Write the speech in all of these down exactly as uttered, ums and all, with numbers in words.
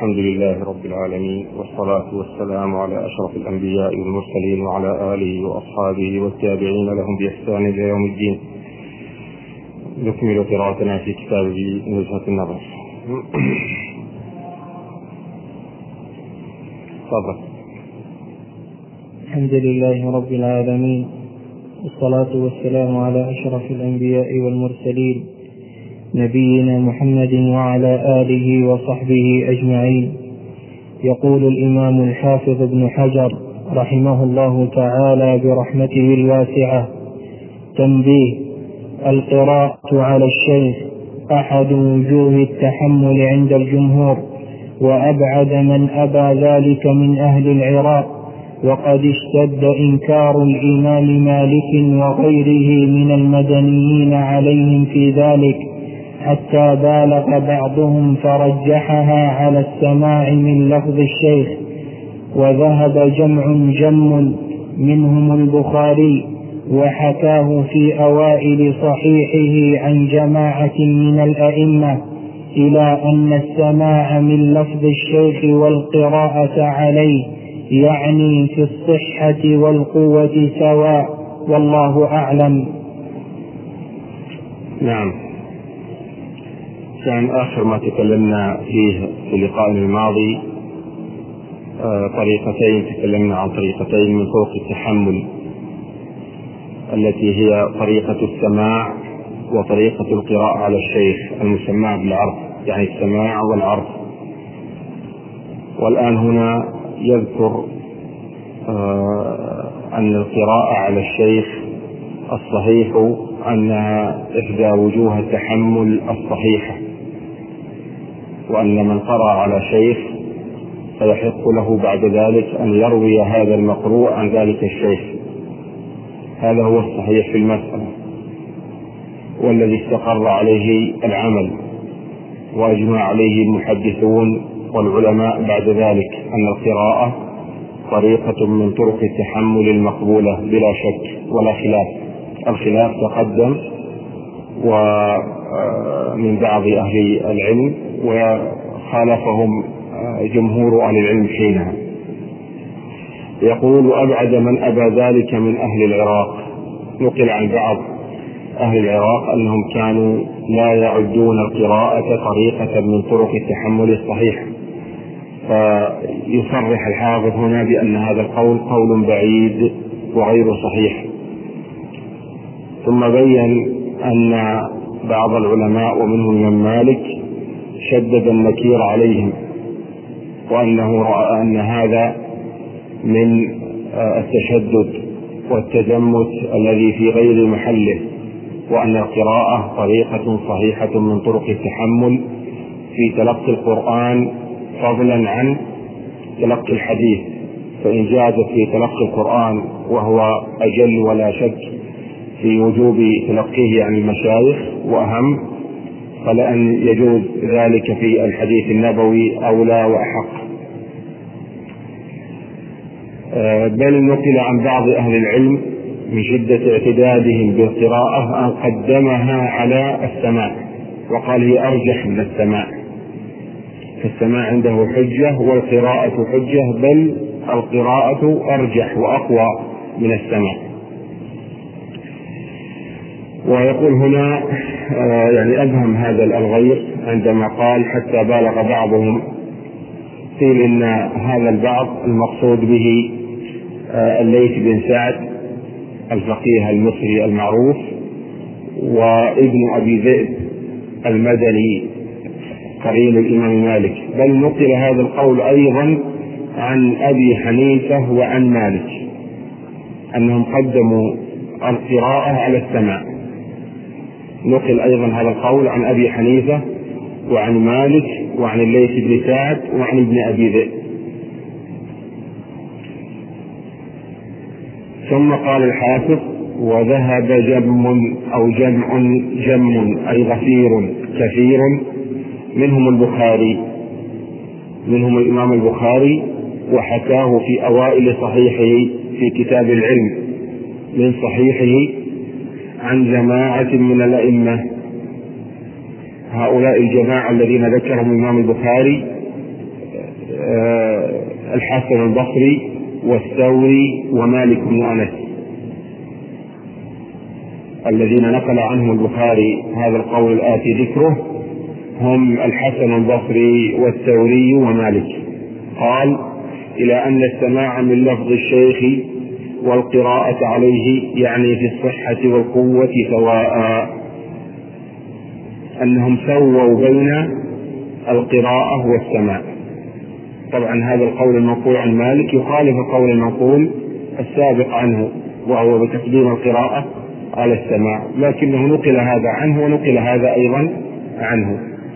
الحمد لله رب العالمين، والصلاة والسلام على أشرف الأنبياء والمرسلين وعلى آله وأصحابه والتابعين لهم بإحسان إلى يوم الدين. نكمل قراءتنا في كتاب نزهة النظر. تفضل. الحمد لله رب العالمين، والصلاة والسلام على أشرف الأنبياء والمرسلين نبينا محمد وعلى آله وصحبه أجمعين. يقول الإمام الحافظ ابن حجر رحمه الله تعالى برحمته الواسعة: تنبيه: القراءة على الشيخ أحد وجوه التحمل عند الجمهور، وأبعد من أبى ذلك من أهل العراق، وقد اشتد إنكار الإمام مالك وغيره من المدنيين عليهم في ذلك، حتى بالغ بعضهم فرجحها على السماع من لفظ الشيخ. وذهب جمع جم منهم البخاري، وحكاه في أوائل صحيحه عن جماعة من الأئمة، إلى أن السماع من لفظ الشيخ والقراءة عليه يعني في الصحة والقوة سواء، والله أعلم. نعم، كان آخر ما تكلمنا فيه في اللقاء الماضي طريقتين، تكلمنا عن طريقتين من طرق التحمل، التي هي طريقة السماع وطريقة القراءة على الشيخ المسمى بالعرض، يعني السماع والعرض. والآن هنا يذكر أن القراءة على الشيخ الصحيح أنها إحدى وجوه التحمل الصحيحة، وأن من قرأ على شيخ فيحق له بعد ذلك أن يروي هذا المقروء عن ذلك الشيخ. هذا هو الصحيح في المسألة، والذي استقر عليه العمل وأجمع عليه المحدثون والعلماء بعد ذلك، أن القراءة طريقة من طرق التحمل المقبولة بلا شك ولا خلاف. الخلاف تقدم ومن بعض أهل العلم، وخالفهم جمهور أهل العلم حينها. يقول: وأبعد من أبى ذلك من أهل العراق. نقل عن بعض أهل العراق أنهم كانوا لا يعدون القراءة طريقة من طرق التحمل الصحيح، فيصرح الحافظ هنا بأن هذا القول قول بعيد وغير صحيح. ثم بين أن بعض العلماء ومنهم من مالك شدد النكير عليهم، وأنه رأى أن هذا من التشدد والتزمت الذي في غير محله، وأن القراءة طريقة صحيحة من طرق التحمل في تلقي القرآن فضلا عن تلقي الحديث. فإن جازت في تلقي القرآن وهو أجل ولا شك في وجوب تلقيه عن المشايخ وأهم، فلأن يجوز ذلك في الحديث النبوي أولى وأحق. بل نقل عن بعض أهل العلم من شدة اعتدادهم بالقراءة أن قدمها على السماع، وقال هي أرجح من السماع، فالسماع عنده حجة والقراءة حجة، بل القراءة أرجح وأقوى من السماع. ويقول هنا يعني أبهم هذا الغير عندما قال حتى بالغ بعضهم، قيل إن هذا البعض المقصود به الليث بن سعد الفقيه المصري المعروف، وابن أبي ذئب المدني قرين الإمام مالك. بل نقل هذا القول أيضا عن أبي حنيفة وعن مالك، أنهم قدموا القراءة على السماع. نقل أيضا هذا القول عن أبي حنيفة وعن مالك وعن الليث بن سعد وعن ابن أبي ذئب. ثم قال الحافظ: وذهب جم أو جمع جم أي غفير كثير منهم البخاري منهم الإمام البخاري، وحكاه في أوائل صحيحه في كتاب العلم من صحيحه عن جماعة من الأئمة. هؤلاء الجماعة الذين ذكرهم الإمام البخاري الحسن البصري والثوري ومالك بن أنس الذين نقل عنهم البخاري هذا القول الآتي ذكره هم الحسن البصري والثوري ومالك. قال: إلى أن السماع من لفظ الشيخ والقراءة عليه يعني في الصحة والقوة سواء، أنهم سووا بين القراءة والسماع. طبعا هذا القول المنقول عن مالك يخالف القول المنقول السابق عنه وهو بتقديم القراءة على السماع، لكنه نقل هذا عنه ونقل هذا أيضا عنه.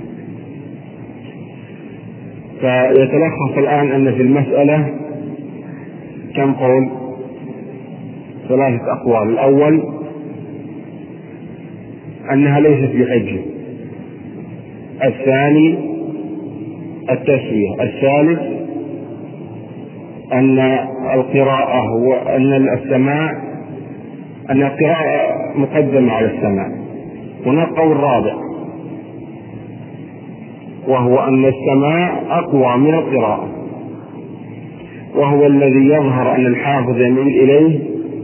فيتلخص الآن أن في المسألة كم قول؟ ثلاثة أقوال. الأول أنها ليست بحجة، الثاني التسوية، الثالث أن القراءة وأن السماع أن القراءة مقدمة على السماع. هناك قول رابع وهو أن السماع أقوى من القراءة، وهو الذي يظهر أن الحافظ يميل إليه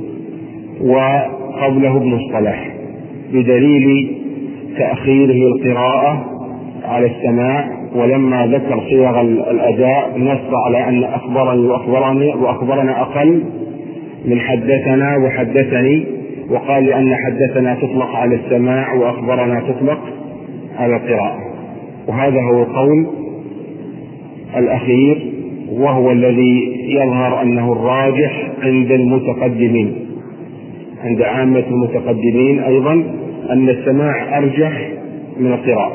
وقبله ابن الصلاح بدليل تأخيره القراءة على السماع. ولما ذكر صيغ الأداء نص على أن أخبرني وأخبرني وأخبرنا أقل من حدثنا وحدثني، وقال لأن حدثنا تطلق على السماع وأخبرنا تطلق على القراءة. وهذا هو القول الأخير وهو الذي يظهر أنه الراجح عند المتقدمين، عند عامة المتقدمين أيضا، أن السماع أرجح من القراءة.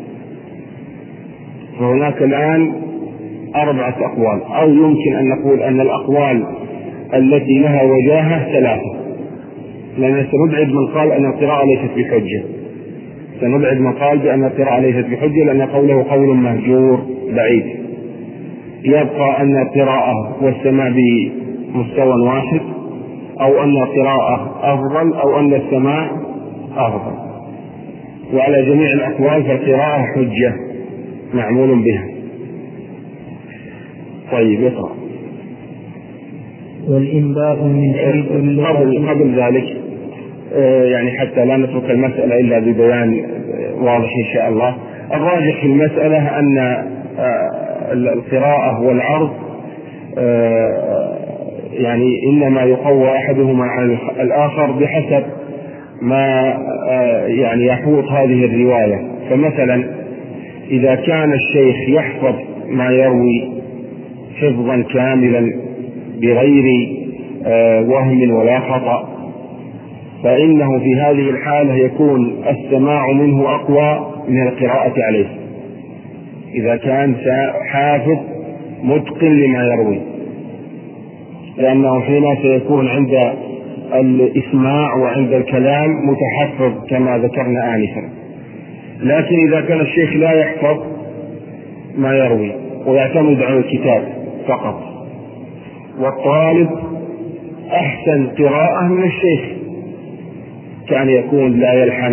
فهناك الآن أربعة أقوال، أو يمكن أن نقول أن الأقوال التي لها وجاهة ثلاثة، لأن سنبعد من قال أن القراءة ليست بحجة، سنبعد من قال بأن القراءة ليست بحجة لأن قوله قول مهجور بعيد. يبقى أن القراءة والسماع بمستوى واحد، أو أن القراءة أفضل، أو أن السماع أفضل. وعلى جميع الأقوال فالقراءة حجة معمول بها. طيب اقرأ. والإنباء من حيث قبل, قبل ذلك آه يعني حتى لا نترك المسألة إلا ببيان واضح إن شاء الله. الراجح في المسألة أن آه القراءة والعرض آه يعني إنما يقوى أحدهما على الآخر بحسب ما آه يعني يحوط هذه الرواية. فمثلا إذا كان الشيخ يحفظ ما يروي حفظا كاملا بغير آه وهم ولا خطأ، فإنه في هذه الحالة يكون السماع منه أقوى من القراءة عليه، إذا كان حافظ متقن لما يروي، لأنه حين سيكون عند الإسماع وعند الكلام متحفظ كما ذكرنا آنفا. لكن إذا كان الشيخ لا يحفظ ما يروي ويعتمد على الكتاب فقط، والطالب أحسن قراءة من الشيخ، كان يكون لا يلحن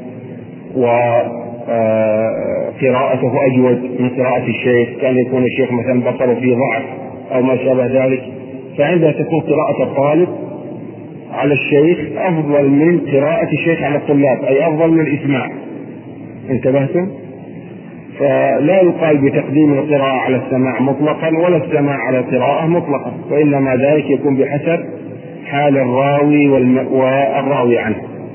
وقراءته أجود من قراءة الشيخ، كان يكون الشيخ مثلا بصره فيه ضعف أو ما شابه ذلك، فعندها تكون قراءة الطالب على الشيخ أفضل من قراءة الشيخ على الطلاب، أي أفضل من الإسماع. انتبهتم؟ فلا يقال بتقديم القراءة على السماع مطلقا ولا السماع على القراءة مطلقا، وإنما ذلك يكون بحسب حال الراوي والراوي عنه.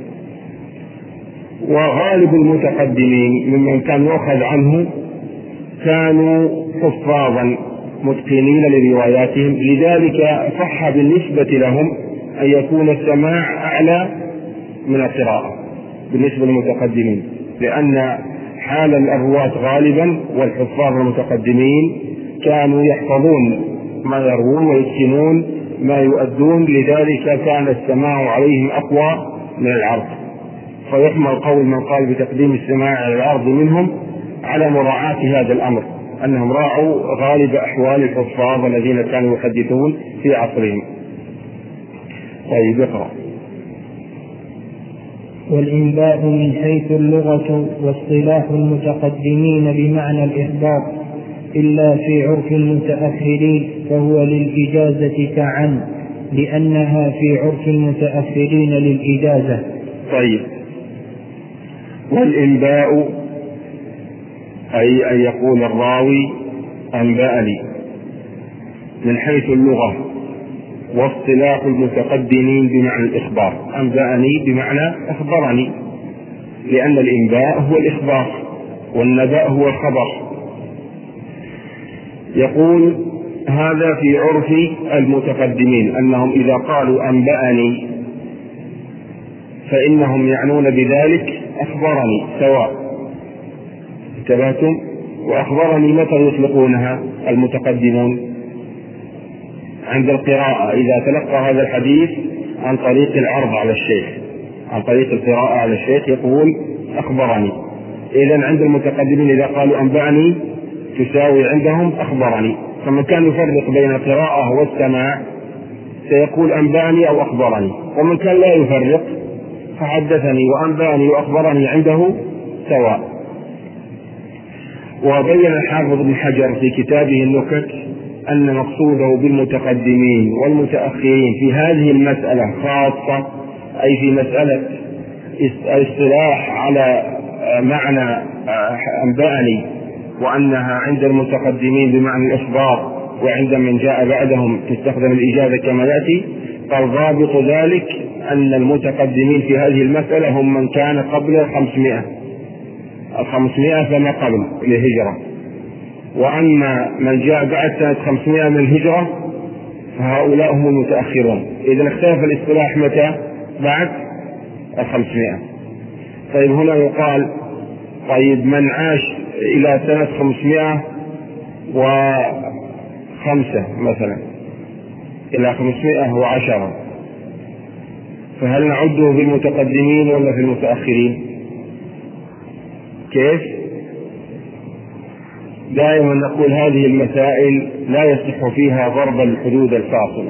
وغالب المتقدمين ممن كان يؤخذ عنه كانوا حفاظا متقنين لرواياتهم، لذلك صح بالنسبة لهم أن يكون السماع أعلى من القراءة بالنسبة للمتقدمين، لأن حال الرواة غالبا والحفاظ المتقدمين كانوا يحفظون ما يروون ويتقنون ما يؤدون، لذلك كان السماع عليهم أقوى من العرض. فيحمل قول من قال بتقديم السماع على العرض منهم على مراعاة هذا الأمر، أنهم راعوا غالب أحوال الحفاظ الذين كانوا يحدثون في عصرهم. طيب اقرأ. والإنباء من حيث اللغة واصطلاح المتقدمين بمعنى الإخبار، إلا في عرف المتأخرين فهو للإجازة كعن، لأنها في عرف المتأخرين للإجازة. طيب، والإنباء أي أن يقول الراوي أنبأني من حيث اللغة واصطلاح المتقدمين بمعنى الإخبار. أنبأني بمعنى أخبرني، لأن الإنباء هو الإخبار والنبأ هو الخبر. يقول هذا في عرف المتقدمين أنهم إذا قالوا أنبأني فإنهم يعنون بذلك أخبرني سواء. انتبهتم؟ وأخبرني متى يطلقونها المتقدمون؟ عند القراءة، إذا تلقى هذا الحديث عن طريق العرض على الشيخ، عن طريق القراءة على الشيخ يقول أخبرني. إذن عند المتقدمين إذا قالوا أنبأني تساوي عندهم أخبرني. فمن كان يفرق بين القراءة والسماع سيقول أنبأني أو أخبرني، ومن كان لا يفرق فحدثني وأنبأني وأخبرني عنده سواء. وبين الحافظ ابن حجر في كتابه النكت أن مقصوده بالمتقدمين والمتأخرين في هذه المسألة خاصة، أي في مسألة الاصطلاح على معنى أنبأني، وأنها عند المتقدمين بمعنى الإخبار، وعند من جاء بعدهم تستخدم الإجازة كما يأتي. قال ضابط ذلك أن المتقدمين في هذه المسألة هم من كان قبل الخمسمائة الخمسمائة فما قبل الهجرة، وأما من جاء بعد سنة خمسمائة من الهجرة فهؤلاء هم المتأخرون. إذا اختلف الاصطلاح متى؟ بعد الخمسمائة. طيب هنا يقال طيب من عاش إلى سنة خمسمائة وخمسة مثلا إلى خمسمائة وعشرة، فهل نعده بالمتقدمين ولا في المتأخرين؟ كيف؟ دائما نقول هذه المسائل لا يصح فيها ضرب الحدود الفاصلة،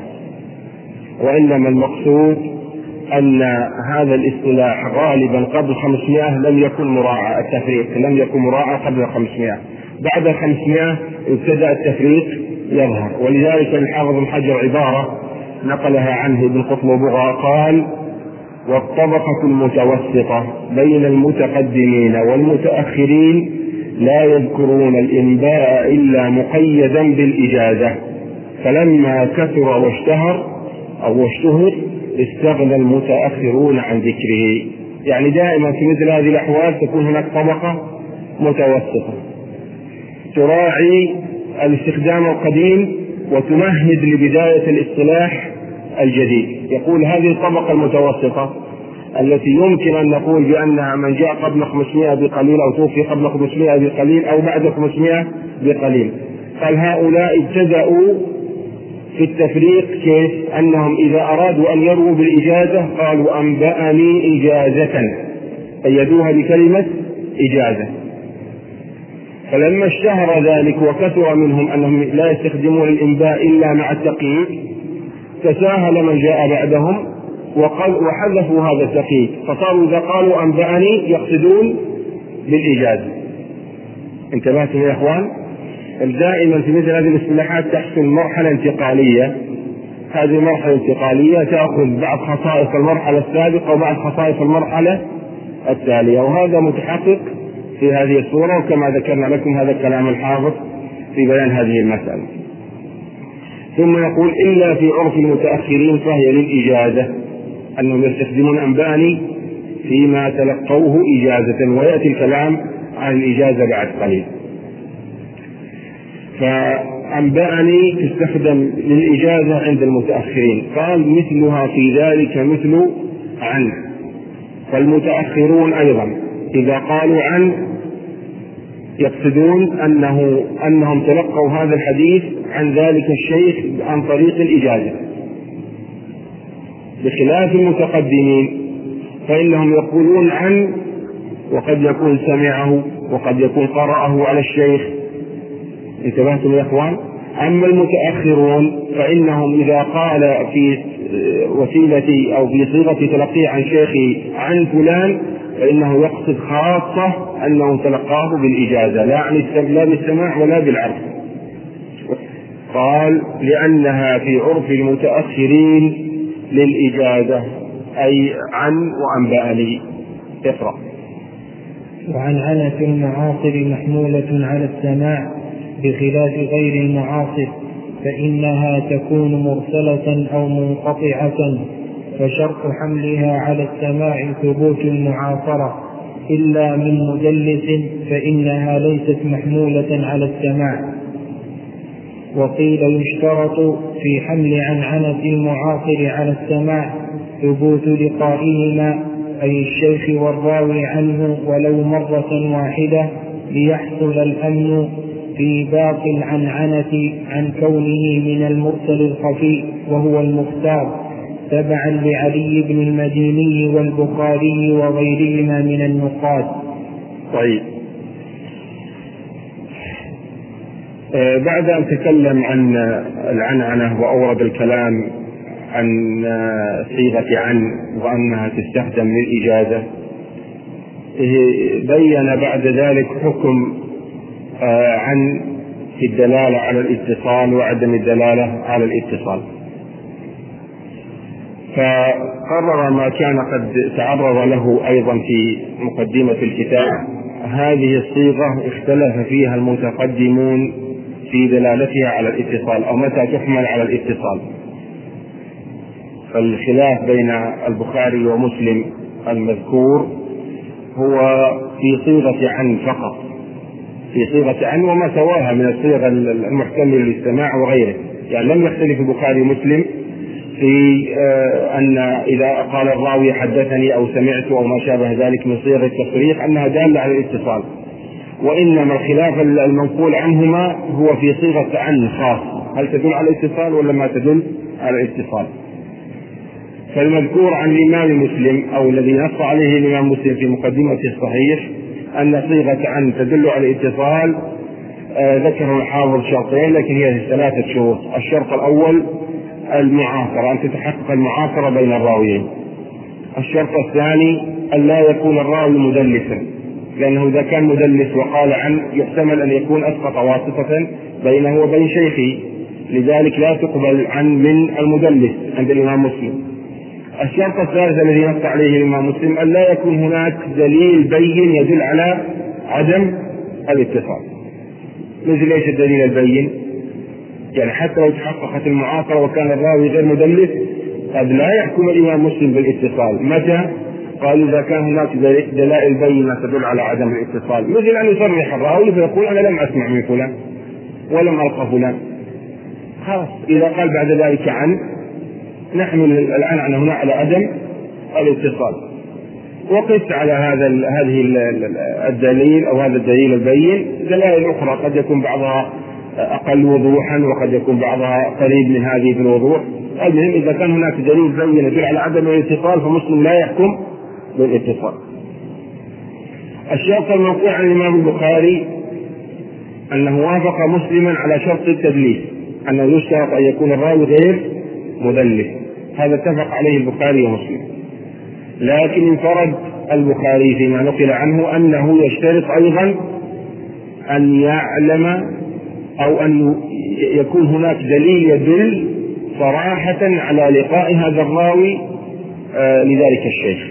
وإنما المقصود أن هذا الاصطلاح غالبا قبل خمسمائة لم يكن مراعى التفريق، لم يكن مراعى قبل خمسمائة. بعد خمسمائة ابتدأ التفريق يظهر، ولذلك الحافظ ابن حجر عبارة نقلها عنه ابن قطلبغة قال: والطبقة المتوسطة بين المتقدمين والمتأخرين لا يذكرون الإنباء إلا مقيدا بالإجازة، فلما كثر واشتهر أو واشتهر استغنى المتأخرون عن ذكره. يعني دائما في مثل هذه الأحوال تكون هناك طبقة متوسطة تراعي الاستخدام القديم وتمهد لبداية الاصطلاح الجديد. يقول هذه الطبقة المتوسطة التي يمكن أن نقول بأنها من جاء قبل خمسمائة بقليل أو توفي قبل خمسمائة بقليل أو بعد خمسمائة بقليل، قال هؤلاء ابتدأوا في التفريق كيف؟ أنهم إذا أرادوا أن يروا بالإجازة قالوا أنبأني إجازة، قيدوها بكلمة إجازة. فلما اشتهر ذلك وكثر منهم أنهم لا يستخدمون الإنباء إلا مع التقييد تساهل من جاء بعدهم وحذفوا هذا التقييد، فصاروا إذا قالوا أنبأني يقصدون بالإجازة. انتبهتم يا إخوان؟ دائما في مثل هذه الاصطلاحات تحصل مرحلة انتقالية، هذه مرحلة انتقالية تأخذ بعض خصائص المرحلة السابقة وبعض خصائص المرحلة التالية، وهذا متحقق في هذه الصورة، وكما ذكرنا لكم هذا كلام الحافظ في بيان هذه المسألة. ثم يقول إلا في عرف المتأخرين فهي للإجازة، أنهم يستخدمون أنبأني فيما تلقوه إجازة، ويأتي الكلام عن الإجازة بعد قليل. فأنبأني تستخدم للإجازة عند المتأخرين، قال مثلها في ذلك مثل عن. فالمتأخرون أيضا إذا قالوا عن يقصدون أنه أنهم تلقوا هذا الحديث عن ذلك الشيخ عن طريق الإجازة، بخلاف المتقدمين فإنهم يقولون عن وقد يكون سمعه وقد يكون قرأه على الشيخ. انتبهتم يا إخوان؟ أما المتأخرون فإنهم إذا قال في وسيلة أو في صيغة تلقيه عن شيخي عن فلان فإنه يقصد خاصة أنه تلقاه بالإجازة، لا عن لا بالسماع ولا بالعرض. قال لأنها في عرف المتأخرين للإجازة، أي عن وأنبأني. اقرأ. وعنعنة المعاصر محمولة على السماع بخلاف غير المعاصر، فإنها تكون مرسلة أو منقطعة، فشرط حملها على السماع ثبوت المعاصرة، إلا من مدلس فإنها ليست محمولة على السماع. وقيل يشترط في حمل عنعنة المعاصر على السماع ثبوت لقائهما، أي الشيخ والراوي عنه ولو مرة واحدة، ليحصل الأمن في باقي العنعنة عن كونه من المرسل الخفي وهو المختار، تبعا لعلي بن المديني والبخاري وغيرهما من النقاد. طيب، آه بعد أن تكلم عن العنعنة وأورد الكلام عن صيغة عن وأنها تستخدم للإجازة، بين بعد ذلك حكم آه عن في الدلالة على الاتصال وعدم الدلالة على الاتصال. فقرر ما كان قد تعرض له أيضا في مقدمة الكتاب. هذه الصيغة اختلف فيها المتقدمون في دلالتها على الاتصال أو متى تحمل على الاتصال. فالخلاف بين البخاري ومسلم المذكور هو في صيغة عن فقط، في صيغة عن وما سواها من الصيغة المحتملة للسماع وغيره. يعني لم يختلف البخاري ومسلم في أن إذا قال الراوي حدثني أو سمعت أو ما شابه ذلك من صيغ التصريح أنها دالة على الاتصال، وإنما الخلاف المنقول عنهما هو في صيغة عن خاصة، هل تدل على الاتصال ولا ما تدل على الاتصال. فالمذكور عن الإمام مسلم أو الذي نص عليه الإمام مسلم في مقدمة الصحيح أن صيغة عن تدل على الاتصال. آه ذكر الحافظ شرطين لكن هي ثلاثة شروط. الشرط الأول المعاصرة، أن تتحقق المعاصرة بين الراويين. الشرط الثاني أن لا يكون الراوي مدلسا، لأنه إذا كان مدلس وقال عن يحتمل أن يكون أسقط واسطة بينه وبين شيخه، لذلك لا تقبل عن من المدلس عند الإمام مسلم. الشرط الثالث الذي نص عليه الإمام مسلم أن لا يكون هناك دليل بين يدل على عدم الاتصال. مثل ايش الدليل البين؟ يعني حتى لو تحققت المعاصرة وكان الراوي غير مدلس قد لا يحكم الإمام مسلم بالاتصال. متى؟ قال إذا كان هناك دلائل بينة تدل على عدم الاتصال، مثل أن يصرح الراوي فيقول أنا لم أسمع من فلان ولم ألقى فلان، خلاص إذا قال بعد ذلك عن نحمل العنعنة هنا على عدم الاتصال. وقس على هذا هذه الدليل أو هذا الدليل البين دلائل أخرى قد يكون بعضها أقل وضوحا وقد يكون بعضها قريب من هذه في الوضوح. المهم إذا كان هناك دليل بين يدل على عدم الاتصال فمسلم لا يحكم بالاتصال. الشرط المنقول عن الإمام البخاري أنه وافق مسلما على شرط التدليس، أنه يشترط أن يكون الراوي غير مدلس، هذا اتفق عليه البخاري ومسلم. لكن انفرد البخاري فيما نقل عنه أنه يشترط أيضا أن يعلم أو أن يكون هناك دليل يدل صراحة على لقاء هذا الراوي آه لذلك الشيخ،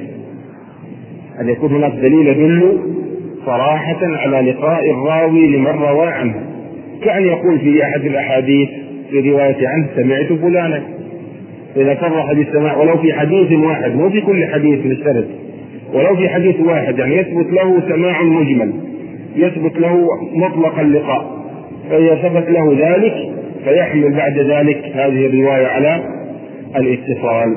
أن يكون هناك دليل يدل صراحة على لقاء الراوي لمن روى عنه، كأن يقول في أحد الأحاديث في رواية عنه سمعت فلانا، إذا صرح بالسماع ولو في حديث واحد، مو في كل حديث نشترط، ولو في حديث واحد يعني يثبت له سماع مجمل، يثبت له مطلق اللقاء، فإذا ثبت له ذلك فيحمل بعد ذلك هذه الرواية على الاتصال.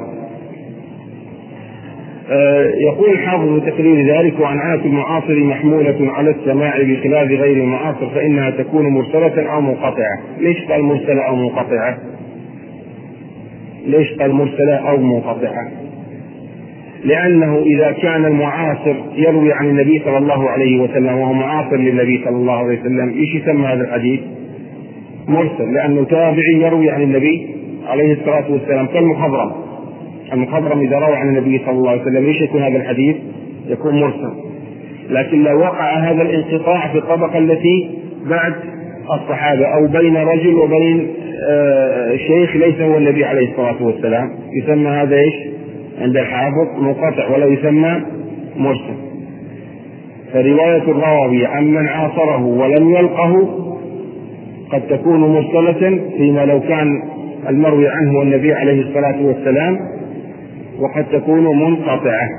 آه يقول الحافظ بتقرير ذلك: وعنعنة المعاصر محمولة على السماع بخلاف غير المعاصر فإنها تكون مرسلة أو منقطعة. ليش قال مرسلة أو منقطعة؟ ليش قال مرسلة أو منقطعة؟ لأنه إذا كان المعاصر يروي عن النبي صلى الله عليه وسلم وهو معاصر للنبي صلى الله عليه وسلم، إيش يسمى هذا الحديث؟ مرسل، لأنه تابعي يروي عن النبي عليه الصلاة والسلام كالمخضرم. المخضرم إذا روى عن النبي صلى الله عليه وسلم إيش يكون هذا الحديث؟ يكون مرسل. لكن لو وقع هذا الانقطاع في الطبقة التي بعد الصحابة أو بين رجل وبين الشيخ ليس هو النبي عليه الصلاة والسلام، يسمى هذا إيش عند الحافظ منقطع ولا يسمى مرسل. فرواية الراوي عمن عاصره ولم يلقه قد تكون مرسلة فيما لو كان المروي عنه النبي عليه الصلاة والسلام، وقد تكون منقطعة.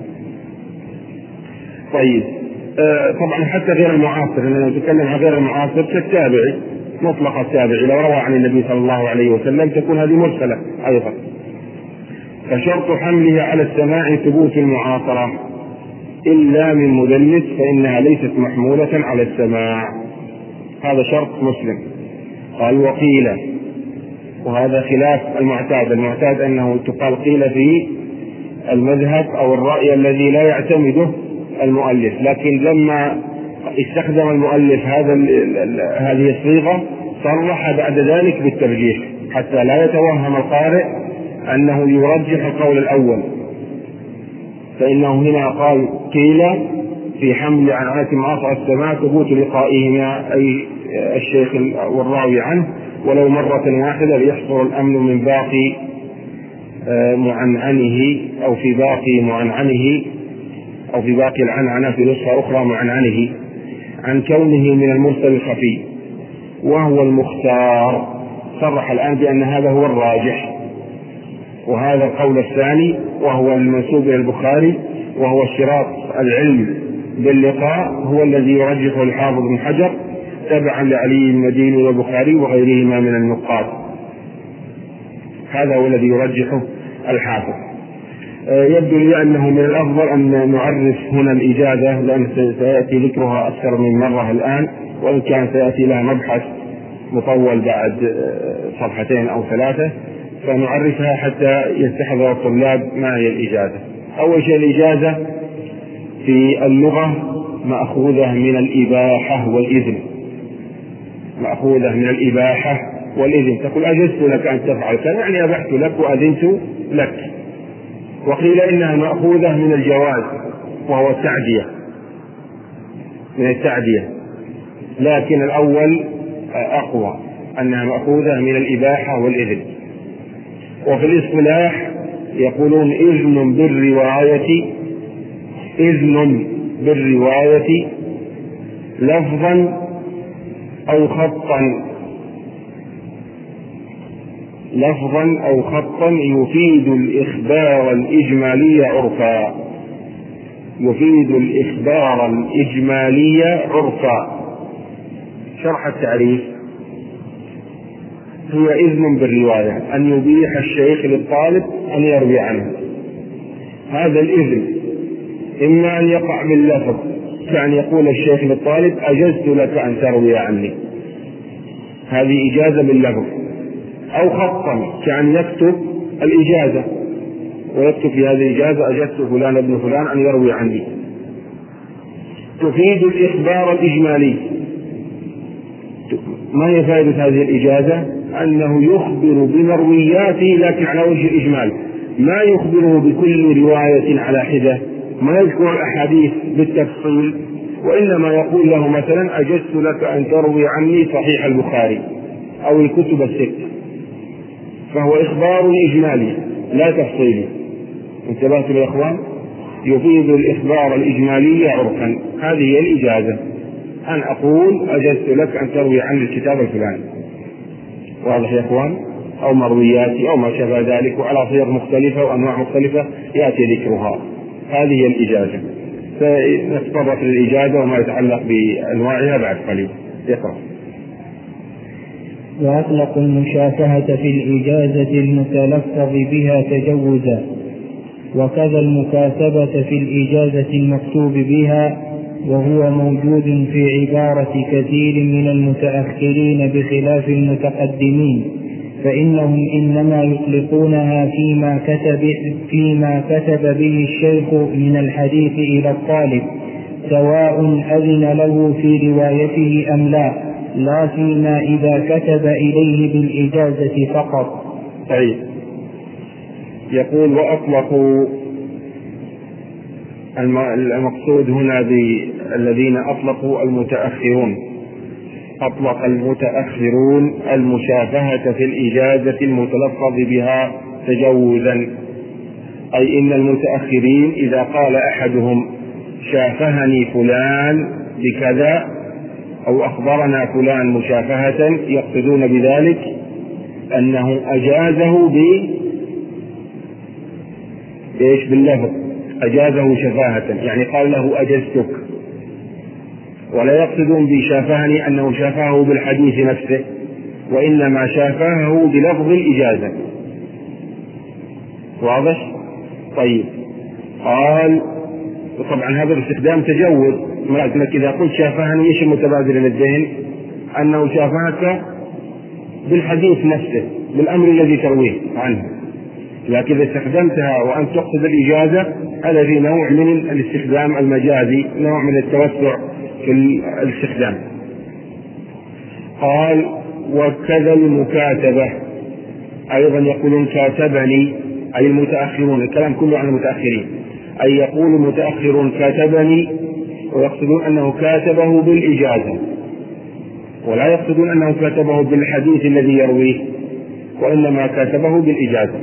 طيب طبعا حتى غير المعاصر، لما نتكلم عن غير المعاصر كالتابعي مطلق التابعي لو روى عن النبي صلى الله عليه وسلم تكون هذه مرسلة أيضا. فشرط حمله على السماع ثبوت المعاصرة إلا من مدلس فإنها ليست محمولة على السماع. هذا شرط مسلم. قال وقيل، وهذا خلاف المعتاد. المعتاد أنه تقال قيل في المذهب أو الرأي الذي لا يعتمده المؤلف، لكن لما استخدم المؤلف هذا هذه الصيغة صرح بعد ذلك بالترجيح حتى لا يتوهم القارئ أنه يرجح القول الأول. فإنه هنا قال قيل في حمل عن عنة معاصر السماع ثبوت لقائهما أي الشيخ والراوي عنه ولو مرة واحدة ليحصل الأمن من باقي معنعنه أو في باقي معنعنه أو في باقي العنعنة في نسخة أخرى معنعنه عن كونه من المرسل الخفي وهو المختار. صرح الآن بأن هذا هو الراجح، وهذا القول الثاني وهو المنسوب إلى البخاري وهو اشتراط العلم باللقاء هو الذي يرجحه الحافظ بن حجر تبعا لعلي المديني والبخاري وغيرهما من النقاد. هذا هو الذي يرجحه الحافظ. يبدو لي أنه من الأفضل أن نعرف هنا الإجازة لأن سيأتي ذكرها أكثر من مرة الآن، وإن كان سيأتي لها مبحث مطول بعد صفحتين أو ثلاثة، فنعرفها حتى يستحضر الطلاب ما هي الإجازة. أول شيء الإجازة في اللغة مأخوذة من الإباحة والإذن، مأخوذة من الإباحة والإذن. تقول أجزت لك أن تفعل كذا يعني أبحت لك وأذنت لك. وقيل إنها مأخوذة من الجواز وهو التعدية، من التعدية، لكن الأول أقوى أنها مأخوذة من الإباحة والإذن. وفي الاصطلاح يقولون إذن بالرواية، إذن بالرواية لفظا أو خطا، لفظا أو خطا يفيد الإخبار الإجمالي عرفا، يفيد الإخبار الإجمالي عرفا. شرح التعريف هي إذن بالرواية أن يبيح الشيخ للطالب أن يروي عنه. هذا الإذن إما أن يقع باللفظ كأن يقول الشيخ للطالب أجزت لك أن تروي عني، هذه إجازة باللفظ، أو خطا كأن يكتب الإجازة ويكتب في هذه الإجازة أجزت فلان ابن فلان أن يروي عني. تفيد الإخبار الإجمالي. ما هي فائدة هذه الإجازة؟ أنه يخبر بمروياته لكن على وجه الإجمال، ما يخبره بكل رواية على حدة، ما يذكر الأحاديث بالتفصيل، وإنما يقول له مثلا أجزت لك أن تروي عني صحيح البخاري أو الكتب الست، فهو إخبار إجمالي لا تفصيلي. انتبهتوا يا إخوان؟ يفيد الإخبار الإجمالي عرفا. هذه هي الإجازة، أن أقول أجزت لك أن تروي عني الكتاب الفلاني، واضح يا إخوان؟ أو مروياتي أو ما شابه ذلك، وعلى صيغ مختلفة وأنواع مختلفة يأتي ذكرها. هذه هي الإجازة. سنتطرق للإجازة وما يتعلق بأنواعها بعد قليل. يقرأ. وأطلق المشافهة في الإجازة المتلفظ بها تجوزا، وكذا المكاتبة في الإجازة المكتوب بها، وهو موجود في عبارة كثير من المتأخرين بخلاف المتقدمين، فإنهم إنما يطلقونها فيما كتب, فيما كتب به الشيخ من الحديث إلى الطالب، سواء أذن له في روايته أم لا، لا فيما إذا كتب إليه بالإجازة فقط. طيب، يقول وأطلقوا، المقصود هنا بالذين أطلقوا المتأخرون، أطلق المتأخرون المشافهة في الإجازة المتلفظ بها تجوزا، أي إن المتأخرين إذا قال أحدهم شافهني فلان بكذا أو أخبرنا فلان مشافهة يقصدون بذلك أنه أجازه ب إيش باللفظ، أجازه شفاهة، يعني قال له أجزتك، ولا يقصدون بشافهني أنه شافهه بالحديث نفسه، وإنما شافهه بلفظ الإجازة. واضح؟ طيب، قال طبعا هذا الاستخدام تجوز، لكنك إذا قلت شافهني إيش المتبادر للذهن؟ أنه شافهك بالحديث نفسه، بالأمر الذي ترويه عنه، لكن إذا استخدمتها وأن تقصد الإجازة هذا في نوع من الاستخدام المجازي، نوع من التوسع في الاستخدام. قال وكذا المكاتبة، أيضا يقولون كاتبني، أي المتأخرون، الكلام كله عن المتأخرين، أي يقول المتأخرون كاتبني ويقصدون أنه كاتبه بالإجازة، ولا يقصدون أنه كاتبه بالحديث الذي يرويه، وإنما كاتبه بالإجازة.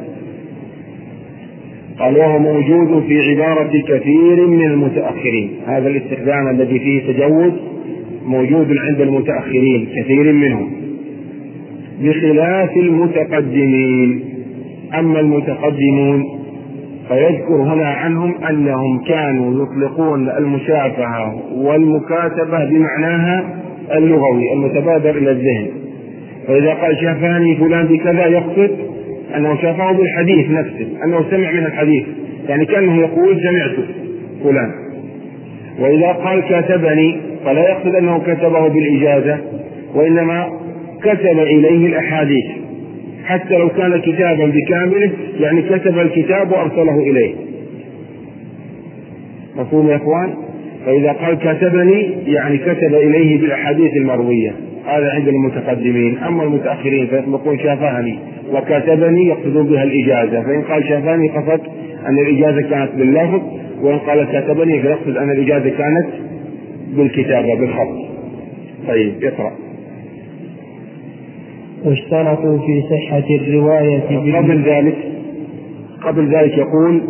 قال وهو موجود في عبارة كثير من المتأخرين، هذا الاستخدام الذي فيه تجوز موجود عند المتأخرين كثير منهم، بخلاف المتقدمين. أما المتقدمون فيذكر هنا عنهم أنهم كانوا يطلقون المشافهة والمكاتبة بمعناها اللغوي المتبادر إلى الذهن، فإذا قال شافهني فلان بكذا يقصد أنه شافه بالحديث نفسه، أنه سمع من الحديث، يعني كأنه يقول سمعت فلان. وإذا قال كاتبني فلا يقصد أنه كتبه بالإجازة، وإنما كتب إليه الأحاديث، حتى لو كان كتابا بكامله، يعني كتب الكتاب وأرسله إليه. مفهوم يا إخوان؟ فإذا قال كتبني يعني كتب إليه بالأحاديث المروية، هذا عند المتقدمين. أما المتأخرين فيطلقون شافهني وكتبني يقصدون بها الإجازة، فإن قال شافهني قصد أن الإجازة كانت باللفظ، وإن قال كتبني فيقصد أن الإجازة كانت بالكتابة بالخط. طيب اقرأ. واشترطوا في صحة الرواية قبل ذلك قبل ذلك يقول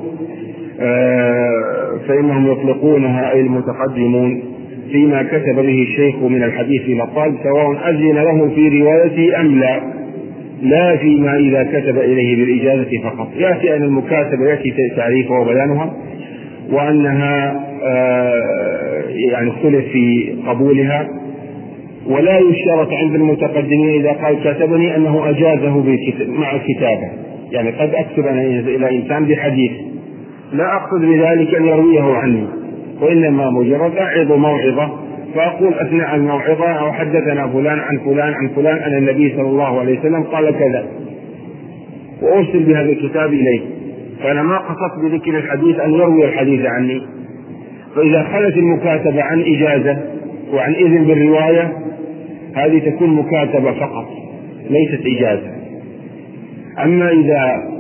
آه فإنهم يطلقونها أي المتقدمون فيما كتب به الشيخ من الحديث إلى الطالب سواء أذن له في روايته أم لا، لا فيما إذا كتب إليه بالإجازة فقط. يأتي أن المكاتبة يأتي تعريفها وبيانها، وأنها آه يعني اختلف في قبولها، ولا يشترط عند المتقدمين إذا قال كتبني أنه أجازه مع الكتابة، يعني قد أكتب أنا إلى إنسان بحديث لا أقصد بذلك أن يرويه عني، وإنما مجرد أعظ موعظة فأقول أثناء الموعظة أو حدثنا فلان عن فلان عن فلان أن النبي صلى الله عليه وسلم قال كذا، وأرسل بهذا الكتاب إليه، فأنا ما قصدت بذكر الحديث أن يروي الحديث عني. فإذا خلت المكاتبة عن إجازة وعن إذن بالرواية هذه تكون مكاتبة فقط ليست إجازة. أما إذا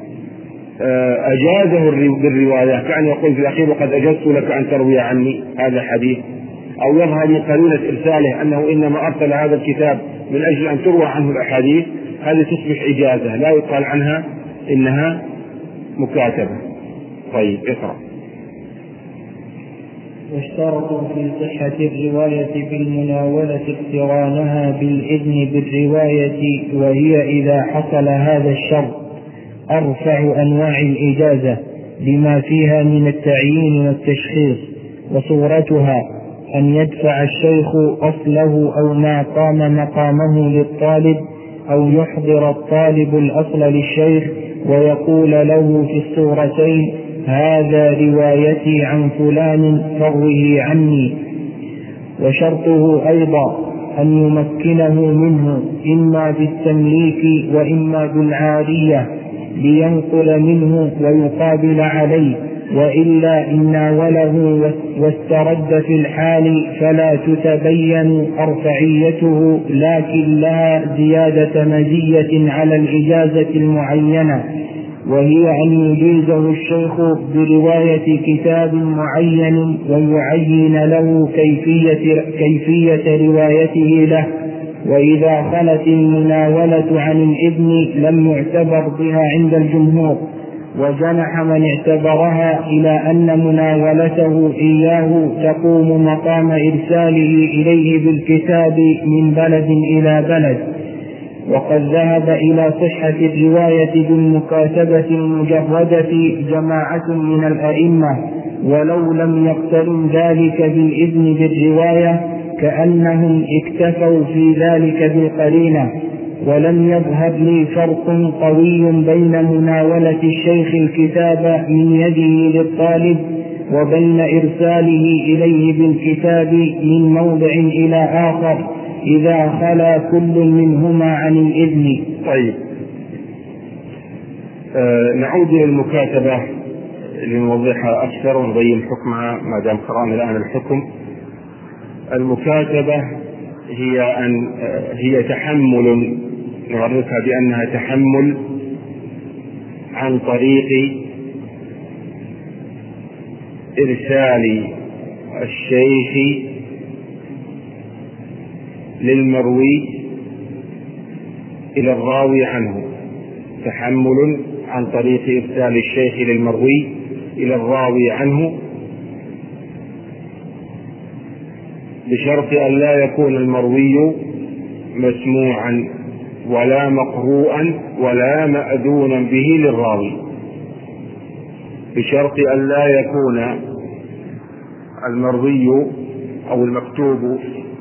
أجازه بالرواية كأن يقول في الأخير وقد أجزت لك أن تروي عني هذا الحديث، أو يظهر من قرينة إرساله أنه إنما أرسل هذا الكتاب من أجل أن تروى عنه الأحاديث، هذه تصبح إجازة لا يقال عنها إنها مكاتبة. طيب اقرأ. واشترطوا في صحة الرواية بالمناولة اقترانها بالإذن بالرواية، وهي إذا حصل هذا الشرط أرفع أنواع الإجازة بما فيها من التعيين والتشخيص، وصورتها أن يدفع الشيخ أصله أو ما قام مقامه للطالب، أو يحضر الطالب الأصل للشيخ ويقول له في الصورتين هذا روايتي عن فلان فروه عني. وشرطه أيضا أن يمكنه منه إما بالتمليك وإما بالعارية لينقل منه ويقابل عليه، وإلا إن ناوله واسترد في الحال فلا تتبين أرفعيته، لكن لها زيادة مزية على الإجازة المعينة، وهي أن يجيزه الشيخ برواية كتاب معين ويعين له كيفية, كيفية روايته له. وإذا خلت المناولة عن الابن لم يعتبر بها عند الجمهور، وجنح من اعتبرها إلى أن مناولته إياه تقوم مقام إرساله إليه بالكتاب من بلد إلى بلد. وقد ذهب إلى صحة الرواية بالمكاتبة المجردة جماعة من الأئمة، ولو لم يقترن ذلك بالإذن بالرواية كأنهم اكتفوا في ذلك بالقرينة. ولم يظهر لي فرق قوي بين مناولة الشيخ الكتاب من يده للطالب وبين إرساله إليه بالكتاب من موضع إلى آخر إذا خلا كل منهما عن الإذن. طيب، آه نعود إلى المكاتبة لنوضحها أكثر ونبين حكمها ما دام قرأنا الآن الحكم. المكاتبة هي أن آه هي تحمل، نعرفها بأنها تحمل عن طريق إرسال الشيخ للمروي إلى الراوي عنه، تحمل عن طريق إرسال الشيخ للمروي إلى الراوي عنه بشرط أن لا يكون المروي مسموعا ولا مقروءا ولا مأذونا به للراوي، بشرط أن لا يكون المروي أو المكتوب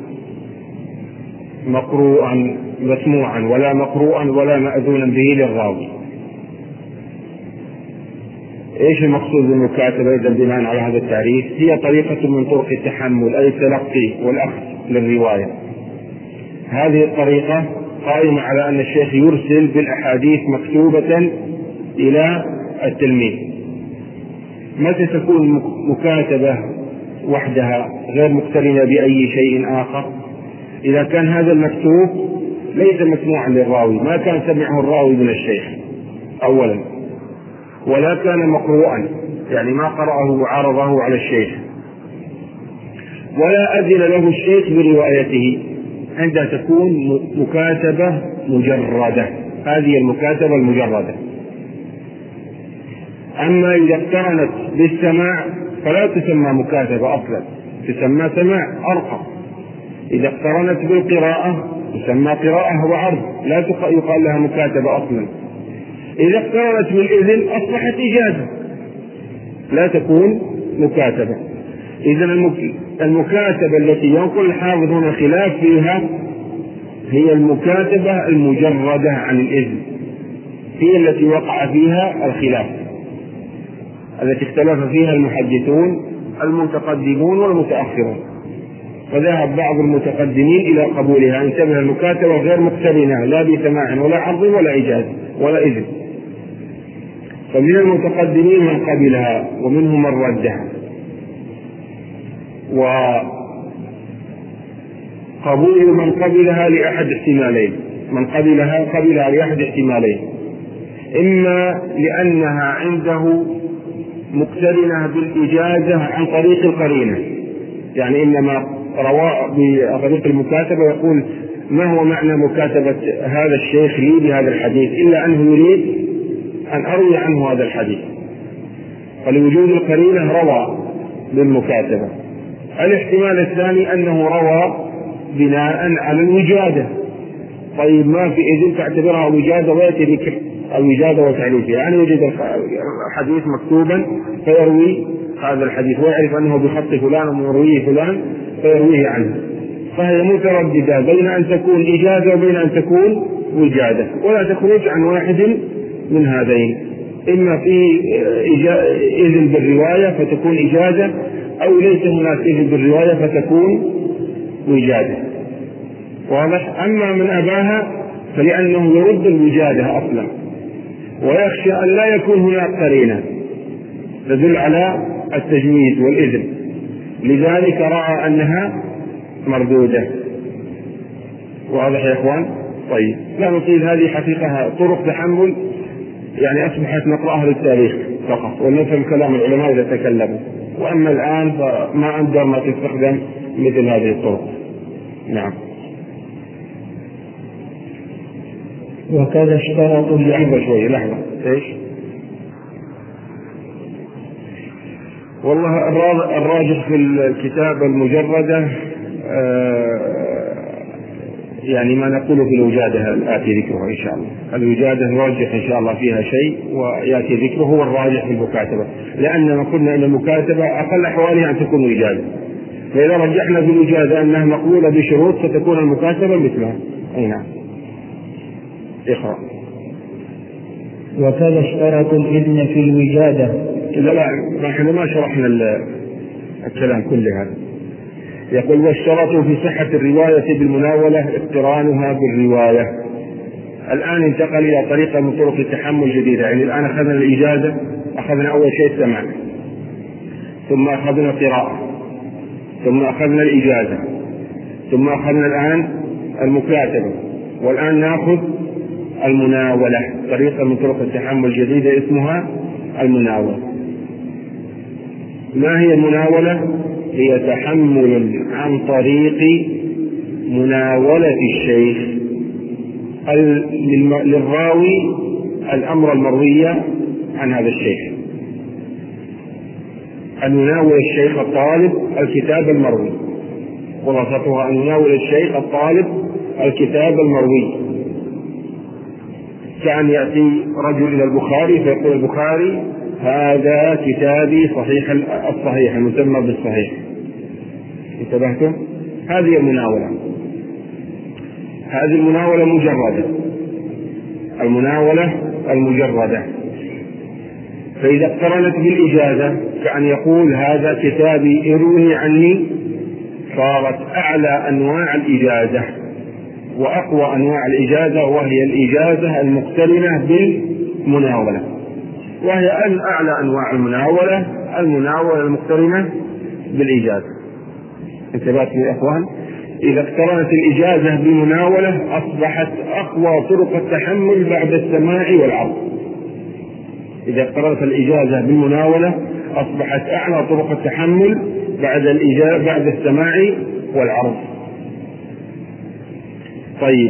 مقروءا مسموعا ولا مقروءا ولا مأذونا به للراوي. ايش المقصود بالمكاتبة اذا بناء على هذا التعريف؟ هي طريقة من طرق التحمل اي التلقي والاخذ للرواية. هذه الطريقة قائمة على ان الشيخ يرسل بالاحاديث مكتوبة الى التلميذ. متى تكون مكاتبة وحدها غير مقترنة باي شيء اخر؟ إذا كان هذا المكتوب ليس مسموعا للراوي، ما كان سمعه الراوي من الشيخ أولا، ولا كان مقروءا يعني ما قرأه وعرضه على الشيخ، ولا أذن له الشيخ بروايته، عندها تكون مكاتبة مجردة. هذه المكاتبة المجردة. أما إذا اقترنت بالسماع فلا تسمى مكاتبة أصلا، تسمى سماع أرقى. إذا اقترنت بالقراءة تسمى قراءة وعرض، لا يقال لها مكاتبة أصلا. إذا اقترنت بالإذن أصبحت إجازة، لا تكون مكاتبة. إذن المكاتبة التي ينقل الحافظون الخلاف فيها هي المكاتبة المجردة عن الإذن، هي التي وقع فيها الخلاف، التي اختلف فيها المحدثون المتقدمون والمتأخرون. فذهب بعض المتقدمين إلى قبولها، انتبه المكاتبة غير مقترنة لا بسماع ولا عرض ولا إجازة ولا إذن. فمن المتقدمين من قبلها ومنهم من ردها. وقبول من قبلها لأحد احتمالين، من قبلها قبلها لأحد احتمالين: إما لأنها عنده مقترنة بالإجازة عن طريق القرينة، يعني إنما رواء بطريق المكاتبة يقول ما هو معنى مكاتبة هذا الشيخ لي بهذا الحديث إلا أنه يريد أن أروي عنه هذا الحديث، فلوجود القرينة روى بالمكاتبة. الاحتمال الثاني أنه روى بناء على الوجادة. طيب ما في إذن تعتبرها وجادة ويأتي بك الوجادة وتعريفها، يعني وجد الحديث مكتوبا فيروي هذا الحديث ويعرف أنه بخط فلان ومرويه فلان فيرويه عنه. فهي مترددة بين أن تكون إجازة وبين أن تكون وجادة، ولا تخرج عن واحد من هذين، إما في إذن بالرواية فتكون إجازة، أو ليس هناك إذن بالرواية فتكون وجادة. واضح؟ أما من أباها فلأنه يرد الوجادة أصلا، ويخشى أن لا يكون هناك قرينة تدل على التجويد والإذن، لذلك رأى أنها مردودة. واضح يا إخوان؟ طيب، لا نطيل، هذه حقيقة طرق تحمل يعني أصبحت نقرأها للتاريخ فقط ونفهم كلام العلماء إذا تكلموا، وأما الآن فما أندر ما تستخدم مثل هذه الطرق. نعم. وكذا اشترط لحظة شوي لحظة إيش؟ والله الراجح في الكتاب المجردة يعني ما نقوله في الوجادة الآتي ذكره إن شاء الله. الوجادة الراجح إن شاء الله فيها شيء ويأتي ذكره، هو الراجح في المكاتبة، لأننا قلنا أن المكاتبة أقل أحوالها أن تكون وجادة، فإذا رجحنا في الوجادة أنها مقبولة بشروط فتكون المكاتبة مثلها. أي نعم. اقرأ. وكذا اشترط الإذن في الوجادة. لا لا نحن ما شرحنا الكلام كله هذا. يقول واشترطوا في صحة الرواية بالمناولة اقترانها بالرواية. الآن انتقل إلى طريقة من طرق التحمل جديدة، يعني الآن أخذنا الإجازة، أخذنا أول شيء السمع، ثم أخذنا القراءة، ثم أخذنا الإجازة، ثم أخذنا الآن المكاتبة، والآن نأخذ المناولة، طريقة من طرق التحمل الجديدة اسمها المناولة. ما هي المناولة؟ هي تحمل عن طريق مناولة الشيخ للراوي الأمر المروي عن هذا الشيخ، أن يناول الشيخ الطالب الكتاب المروي، خلاصتها أن يناول الشيخ الطالب الكتاب المروي. كان يأتي رجل إلى البخاري فيقول البخاري هذا كتابي صحيح الصحيح المسمى بالصحيح. انتبهتم؟ هذه المناولة، هذه المناولة مجردة، المناولة المجردة. فإذا اقترنت بالإجازة كأن يقول هذا كتابي اروه عني، صارت أعلى أنواع الإجازة وأقوى أنواع الإجازة، وهي الإجازة المقترنة بالمناولة، وهي أن أعلى أنواع المناولة المناولة المقترنة بالإجازة. انتبهتم يا إخوان؟ إذا اقترنت الإجازة بالمناولة أصبحت أقوى طرق التحمل بعد السماع والعرض. إذا اقترنت الإجازة بالمناولة أصبحت أعلى طرق التحمل بعد الإجازة بعد السماع والعرض. طيب،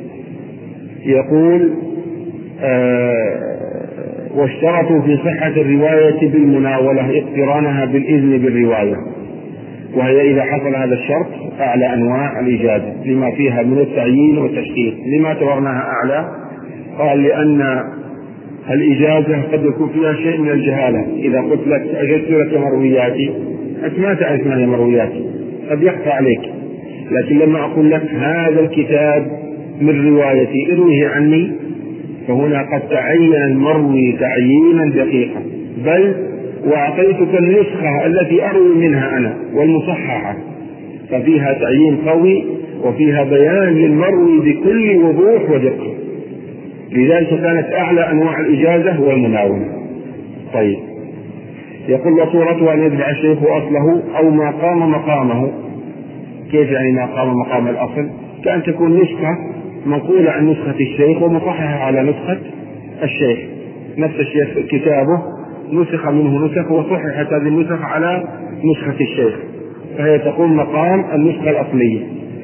يقول آه واشترطوا في صحة الرواية بالمناولة اقترانها بالإذن بالرواية، وهي إذا حصل هذا الشرط أعلى أنواع الإجازة لما فيها من التعيين والتشخيص. لما اعتبرناها أعلى؟ قال لأن الإجازة قد يكون فيها شيء من الجهالة. إذا قلت لك أجزت لك مروياتي أنت ما تعرف ما هي مروياتي، قد يخفى عليك، لكن لما أقول لك هذا الكتاب من روايتي اروه عني، فهنا قد تعين المروي تعيينا دقيقا، بل وأعطيتك النسخة التي أروي منها أنا والمصححة، ففيها تعيين قوي وفيها بيان للمروي بكل وضوح ودقة. لذلك كانت أعلى أنواع الإجازة والمناولة. طيب، يقول وصورته أن يتبع الشيخ أصله أو ما قام مقامه. كيف يعني ما قام مقام الأصل؟ كأن تكون نسخة منقولة عن نسخة الشيخ ومصححة على نسخة الشيخ، نفس الشيخ كتابه نسخ منه نسخ وصححت هذه النسخ على نسخة الشيخ، فهي تقوم مقام النسخة الأصلية.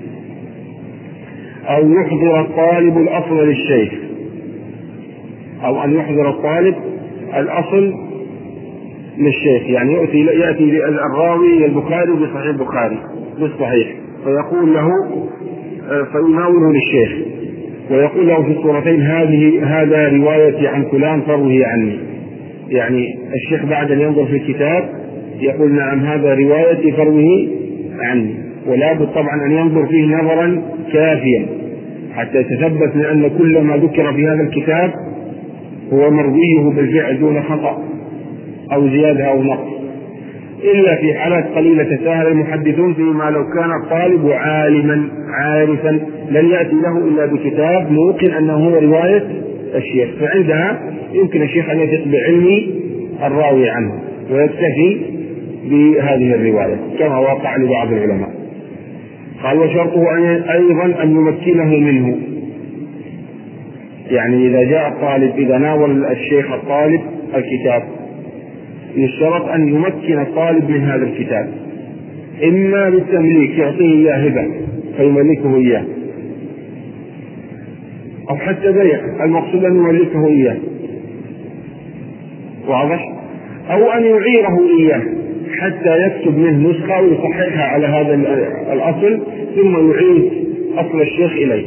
أو يحضر الطالب الأصل للشيخ، أو أن يحضر الطالب الأصل للشيخ، يعني يأتي, يأتي الراوي البخاري بصحيح البخاري بالصحيح فيقول له فيناوله للشيخ ويقول له في الصورتين هذه هذا روايتي عن فلان فروه عني. يعني الشيخ بعد أن ينظر في الكتاب يقول نعم هذا روايتي فروه عني، ولا بد طبعا أن ينظر فيه نظرا كافيا حتى يتثبت من أن كل ما ذكر في هذا الكتاب هو مرويه بالفعل دون خطأ أو زيادة أو نقص، إلا في حالات قليلة تساهل المحدثون فيما لو كان الطالب عالما عارفا لن يأتي له إلا بكتاب موقن أنه هو رواية الشيخ، فعندها يمكن الشيخ أن يثق بعلم الراوي عنه ويكتفي بهذه الرواية كما وقع لبعض العلماء. قال وشرطه أيضا أن يمكنه منه، يعني إذا جاء الطالب، إذا ناول الشيخ الطالب الكتاب، يشترط أن يمكن الطالب من هذا الكتاب، إما بالتمليك يعطيه إياه هبة فيملكه إياه، أو حتى بيع، المقصود أن يملكه إياه، واضح؟ أو أن يعيره إياه حتى يكتب منه نسخة ويصححها على هذا الأصل ثم يعيد أصل الشيخ إليه،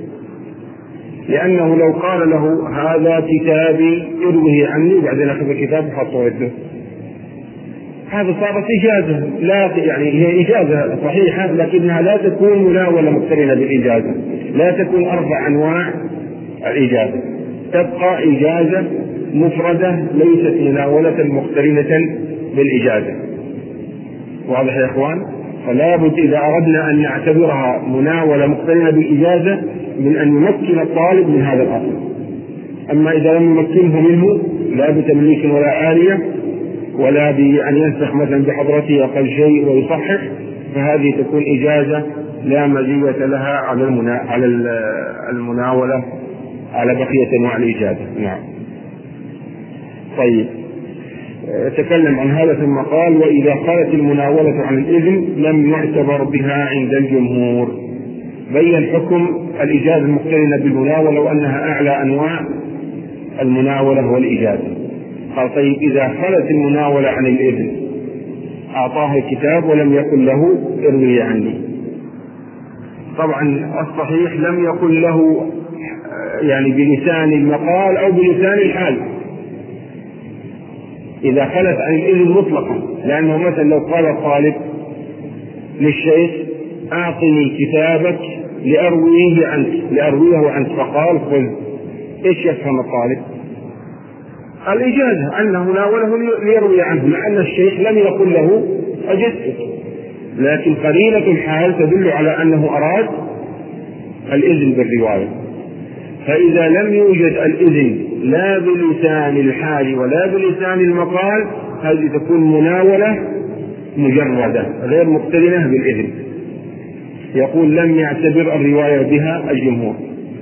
لأنه لو قال له هذا كتابي اروه عني بعدين أخذ الكتاب وحطه يده، هذا صارت إجازة، لا يعني هي إجازة صحيحة لكنها لا تكون مناولة مقترنة بالإجازة، لا تكون أربع أنواع الإجازة، تبقى إجازة مفردة ليست مناولة مقترنة بالإجازة. واضح يا إخوان؟ فلا بد إذا أردنا أن نعتبرها مناولة مقترنة بالإجازة من أن يمكن الطالب من هذا الأصل، أما إذا لم يمكنه منه لا بتمليك ولا عارية ولا بأن ينسخ مثلا بحضرته أقل شيء ويصحح، فهذه تكون إجازة لا مزية لها على المناولة على بقية أنواع الإجازة. نعم. طيب، تكلم عن هذا ثم قال: وإذا خلت المناولة عن الإذن لم يعتبر بها عند الجمهور. بين حكم الإجازة المقترنة بالمناولة وأنها أعلى أنواع المناولة والإجازة. قال: طيب، إذا خلت المناولة عن الإذن، أعطاه الكتاب ولم يقل له اروي عني. طبعا الصحيح لم يقل له يعني بلسان المقال أو بلسان الحال إذا خلت عن الإذن مطلقا، لأنه مثلا لو قال الطالب للشيخ أعطني كتابك لأرويه عنك لأرويه عنك فقال خذ، إيش يفهم الطالب؟ الإجازة أنه ناوله ليروي عنه، مع أن الشيخ لم يقل له أجزتك، لكن قرينة الحال تدل على أنه أراد الإذن بالرواية. فإذا لم يوجد الإذن لا بلسان الحال ولا بلسان المقال، هذه تكون مناولة مجردة غير مقترنة بالإذن. يقول: لم يعتبر الرواية بها الجمهور.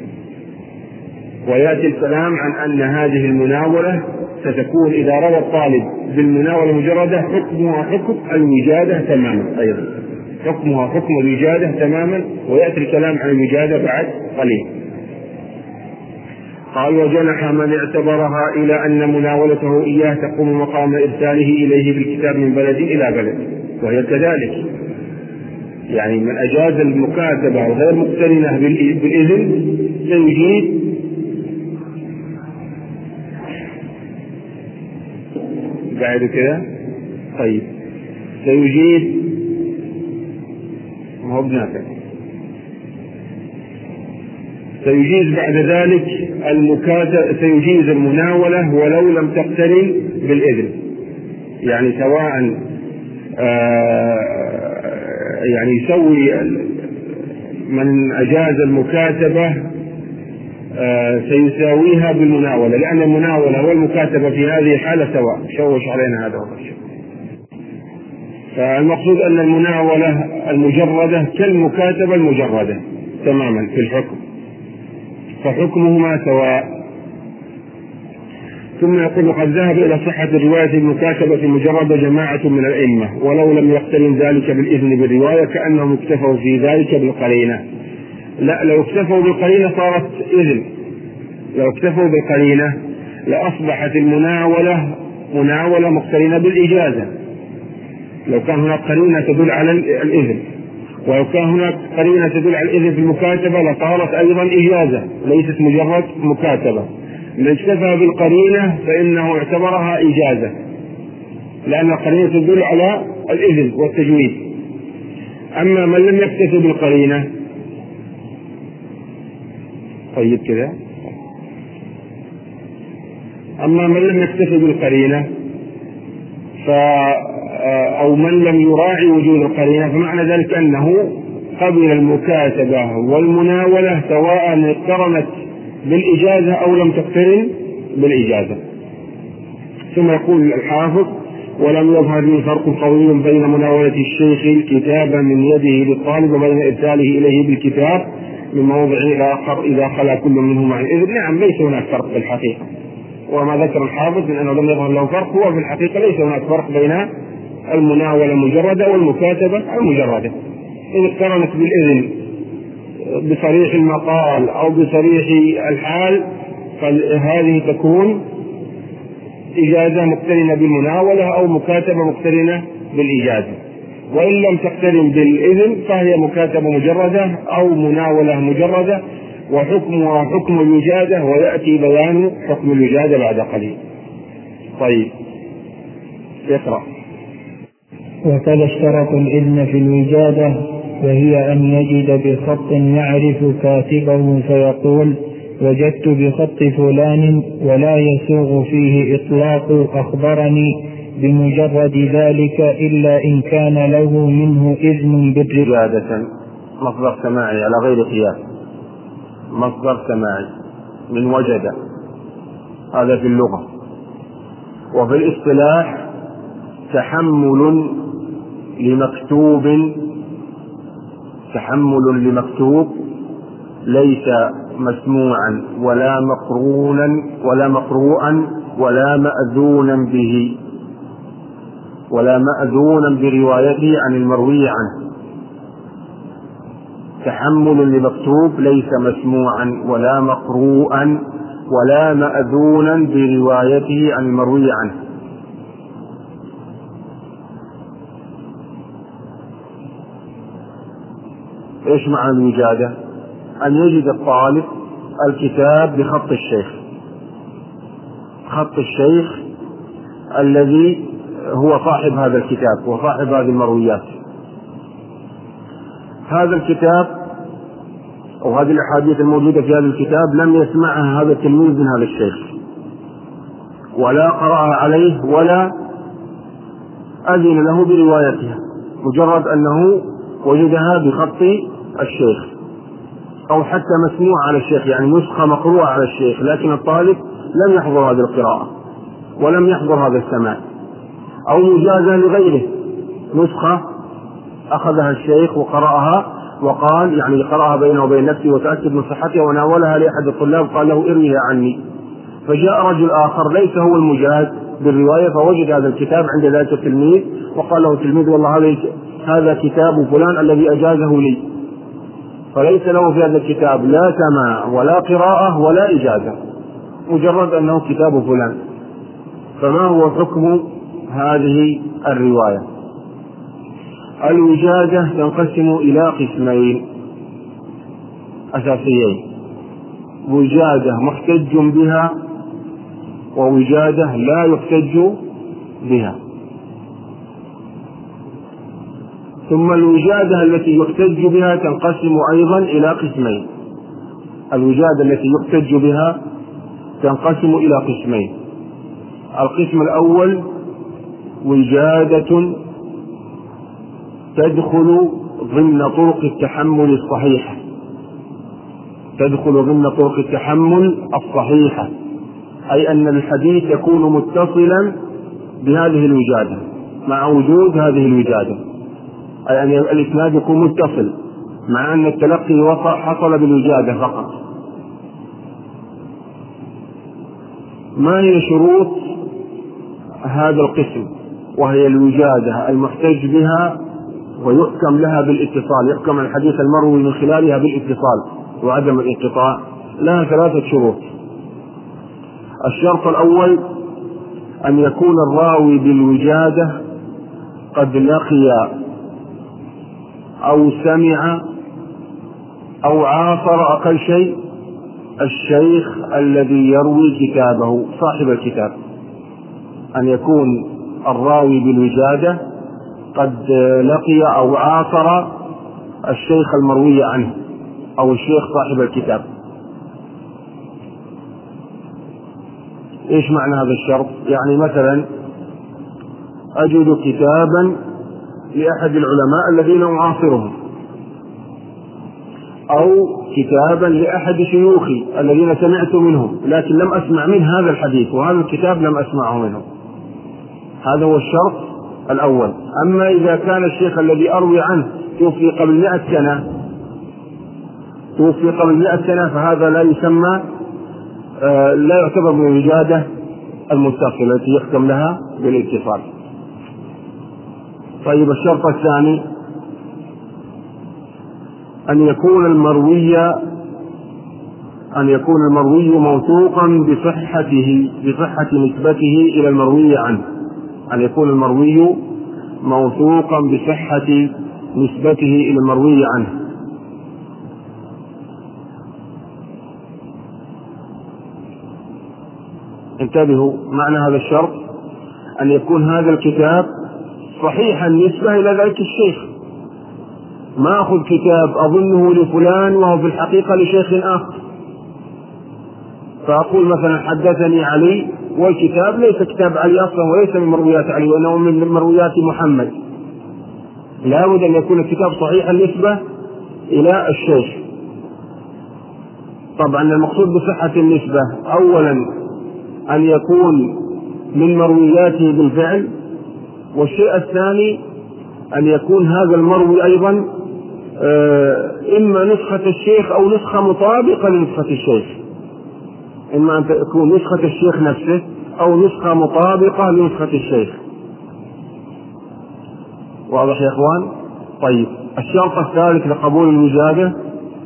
ويأتي الكلام عن أن هذه المناولة ستكون إذا روى الطالب بالمناولة المجردة حكمها حكم الوجادة تماما، أيضا حكمها حكم الوجادة تماما، ويأتي الكلام عن الوجادة بعد قليل. قال: وجنح من اعتبرها إلى أن مناولته إياه تقوم مقام إرساله إليه بالكتاب من بلد إلى بلد، وهي كذلك، يعني من أجاز المكاتبة غير مقترنة بالإذن سيجيد قاعد كذا. طيب، سيجيد ما هو بنافع سيجيز بعد ذلك المكاتبة، سيجيز المناولة ولو لم تقترن بالإذن، يعني سواء آه يعني يسوي من أجاز المكاتبة آه سيساويها بالمناولة، لأن المناولة والمكاتبة في هذه الحالة سواء. شوش علينا هذا هو الشيء. فالمقصود أن المناولة المجردة كالمكاتبة المجردة تماما في الحكم، فحكمهما سواء. ثم يقول: قد ذهب إلى صحة رواية المكاتبة مجرد جماعة من الأئمة ولو لم يقترن ذلك بالإذن بالرواية، كأنهم اكتفوا في ذلك بالقرينة. لا، لو اكتفوا بالقرينة صارت إذن، لو اكتفوا بالقرينة لأصبحت المناولة مناولة مقترنة بالإجازة، لو كان هناك قرينة تدل على الإذن، ولو كان هناك قرينة تدل على الإذن في المكاتبة لصارت أيضا إجازة ليست مجرد مكاتبة. من اكتفى بالقرينة فإنه اعتبرها إجازة، لأن القرينة تدل على الإذن والتجويد. أما من لم يكتفي بالقرينة، طيب كذا، أما من لم يكتفي بالقرينة ف أو من لم يراعي وجود القرينة، فمعنى ذلك أنه قبل المكاتبة والمناولة سواء اقترنت بالإجازة أو لم تقترن بالإجازة. ثم يقول الحافظ: ولم يظهر لي فرق قوي بين مناولة الشيخ الكتاب من يده للطالب وبين إرساله إليه بالكتاب من موضع إلى آخر إذا خلا كل منهما عن إذن. نعم ليس هناك فرق في الحقيقة، وما ذكر الحافظ من أنه لم يظهر له فرق هو في الحقيقة ليس هناك فرق بين المناولة المجردة والمكاتبة المجردة. إن اقترنت بالإذن بصريح المقال أو بصريح الحال فهذه تكون إجازة مقترنة بالمناولة أو مكاتبة مقترنة بالإجازة، وإن لم تقترن بالإذن فهي مكاتبة مجردة أو مناولة مجردة، وحكمها حكم الوجادة، ويأتي بيان حكم الوجادة بعد قليل. طيب يقرأ. وكذا اشترط الإذن في الوجادة، وهي أن يجد بخط يعرف كاتبه فيقول وجدت بخط فلان، ولا يسوغ فيه إطلاق أخبرني بمجرد ذلك إلا إن كان له منه إذن بالوجادة. مصدر سماعي على غير قياس، مصدر سماعي من وجد، هذا في اللغة. وفي الاصطلاح تحمل لمكتوب تحمل لمكتوب ليس مسموعا ولا مقرونا ولا مقروءا ولا مأذونا به ولا مأذونا بروايته عن المروي عنه. تحمل لمكتوب ليس مسموعا ولا مقروءا ولا مأذونا بروايته عن المروي عنه. ايش معنى الوجادة؟ ان يجد الطالب الكتاب بخط الشيخ، خط الشيخ الذي هو صاحب هذا الكتاب وصاحب هذه المرويات. هذا الكتاب او هذه الاحاديث الموجودة في هذا الكتاب لم يسمعها هذا التلميذ من هذا الشيخ، ولا قرأها عليه ولا أذن له بروايتها، مجرد أنه وجدها بخط الشيخ، أو حتى مسموع على الشيخ، يعني نسخة مقروءة على الشيخ، لكن الطالب لم يحضر هذه القراءة ولم يحضر هذا السماع. أو مجازة لغيره، نسخة أخذها الشيخ وقرأها وقال يعني قرأها بينه وبين نفسه وتأكد من صحتها وناولها لأحد الطلاب قال له ارميها عني. فجاء رجل آخر ليس هو المجاز بالرواية فوجد هذا الكتاب عند ذلك التلميذ وقال له التلميذ والله هذا هذا كتاب فلان الذي أجازه لي، فليس له في هذا الكتاب لا سماع ولا قراءة ولا إجازة، مجرد أنه كتاب فلان. فما هو حكم هذه الرواية؟ الوجادة تنقسم إلى قسمين أساسيين: وجادة محتج بها ووجادة لا يحتج بها. ثم الوجادة التي يحتج بها تنقسم أيضا إلى قسمين. الوجادة التي يحتج بها تنقسم إلى قسمين: القسم الأول وجادة تدخل ضمن طرق التحمل الصحيحة، تدخل ضمن طرق التحمل الصحيحة، أي أن الحديث يكون متصلا بهذه الوجادة مع وجود هذه الوجادة، أي أن الإسناد يكون متصل مع أن التلقي حصل بالوجادة فقط. ما هي شروط هذا القسم؟ وهي الوجادة المحتج بها ويحكم لها بالاتصال، يحكم الحديث المروي من خلالها بالاتصال وعدم الانقطاع. لها ثلاثة شروط. الشرط الأول أن يكون الراوي بالوجادة قد لقي أو سمع أو عاصر أقل شيء الشيخ الذي يروي كتابه صاحب الكتاب. أن يكون الراوي بالوجادة قد لقي أو عاصر الشيخ المروي عنه أو الشيخ صاحب الكتاب. إيش معنى هذا الشرط؟ يعني مثلا أجد كتابا لأحد العلماء الذين أعاصرهم، أو كتابا لأحد شيوخي الذين سمعت منهم لكن لم أسمع من هذا الحديث، وهذا الكتاب لم أسمعه منه. هذا هو الشرط الأول. أما إذا كان الشيخ الذي أروي عنه توفي قبل مئة سنة توفي قبل مئة سنة فهذا لا يسمى آه لا يعتبر من الوجادة المتصلة التي يختم لها بالاتصال. طيب الشرط الثاني أن يكون المروي أن يكون المروي موثوقا بصحته بصحة نسبته إلى المروي عنه. أن يكون المروي موثوقا بصحة نسبته إلى المروي عنه. انتبهوا معنى هذا الشرط، أن يكون هذا الكتاب صحيح النسبة إلى ذلك الشيخ. ما أخذ كتاب أظنه لفلان وهو في الحقيقة لشيخ آخر، فأقول مثلا حدثني علي والكتاب ليس كتاب علي أصلا وليس من مرويات علي وإنه من مرويات محمد. لا بد أن يكون الكتاب صحيح النسبة إلى الشيخ. طبعا المقصود بصحة النسبة أولا أن يكون من مروياته بالفعل، والشيء الثاني أن يكون هذا المروي أيضا إما نسخة الشيخ أو نسخة مطابقة لنسخة الشيخ، إما أن تكون نسخة الشيخ نفسه أو نسخة مطابقة لنسخة الشيخ. واضح يا إخوان؟ طيب الشرط الثالث لقبول الوجادة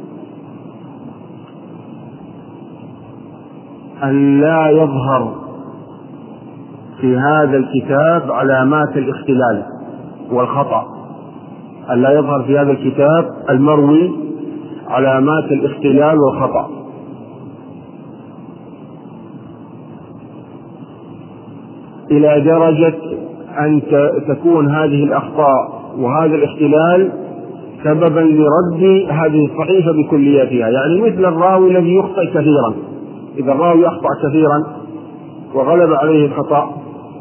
أن لا يظهر في هذا الكتاب علامات الاختلال والخطأ. أن لا يظهر في هذا الكتاب المروي علامات الاختلال والخطأ. إلى درجة أن تكون هذه الأخطاء وهذا الاختلال سببا لرد هذه الصحيفة بكلياتها. يعني مثل الراوي الذي يخطئ كثيرا، إذا الراوي أخطأ كثيرا وغلب عليه الخطأ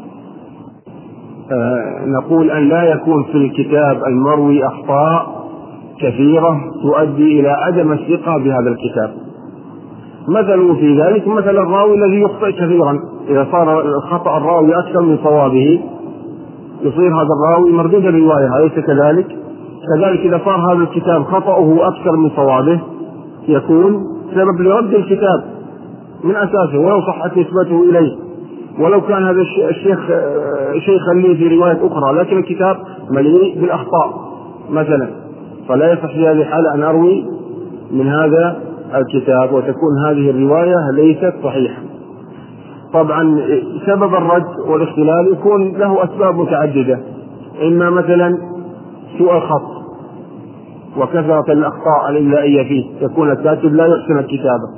آه نقول أن لا يكون في الكتاب المروي أخطاء كثيرة تؤدي إلى عدم الثقة بهذا الكتاب. مثل في ذلك مثل الراوي الذي يخطئ كثيرا، إذا صار الخطأ الراوي أكثر من صوابه يصير هذا الراوي مردود الرواية، أليس كذلك؟ كذلك إذا صار هذا الكتاب خطأه أكثر من صوابه يكون سبب لرد الكتاب من أساسه ولو صحت نسبته إليه، ولو كان هذا الشيخ شيخا لي في رواية أخرى، لكن الكتاب مليء بالأخطاء مثلا، فلا يصح في هذه الحالة أن أروي من هذا الكتاب وتكون هذه الرواية ليست صحيحة. طبعا سبب الرد والاختلال يكون له أسباب متعددة، إما مثلا سوء الخط وكثرة الأخطاء الإملائية فيه، يكون الكاتب لا يحسن الكتابة،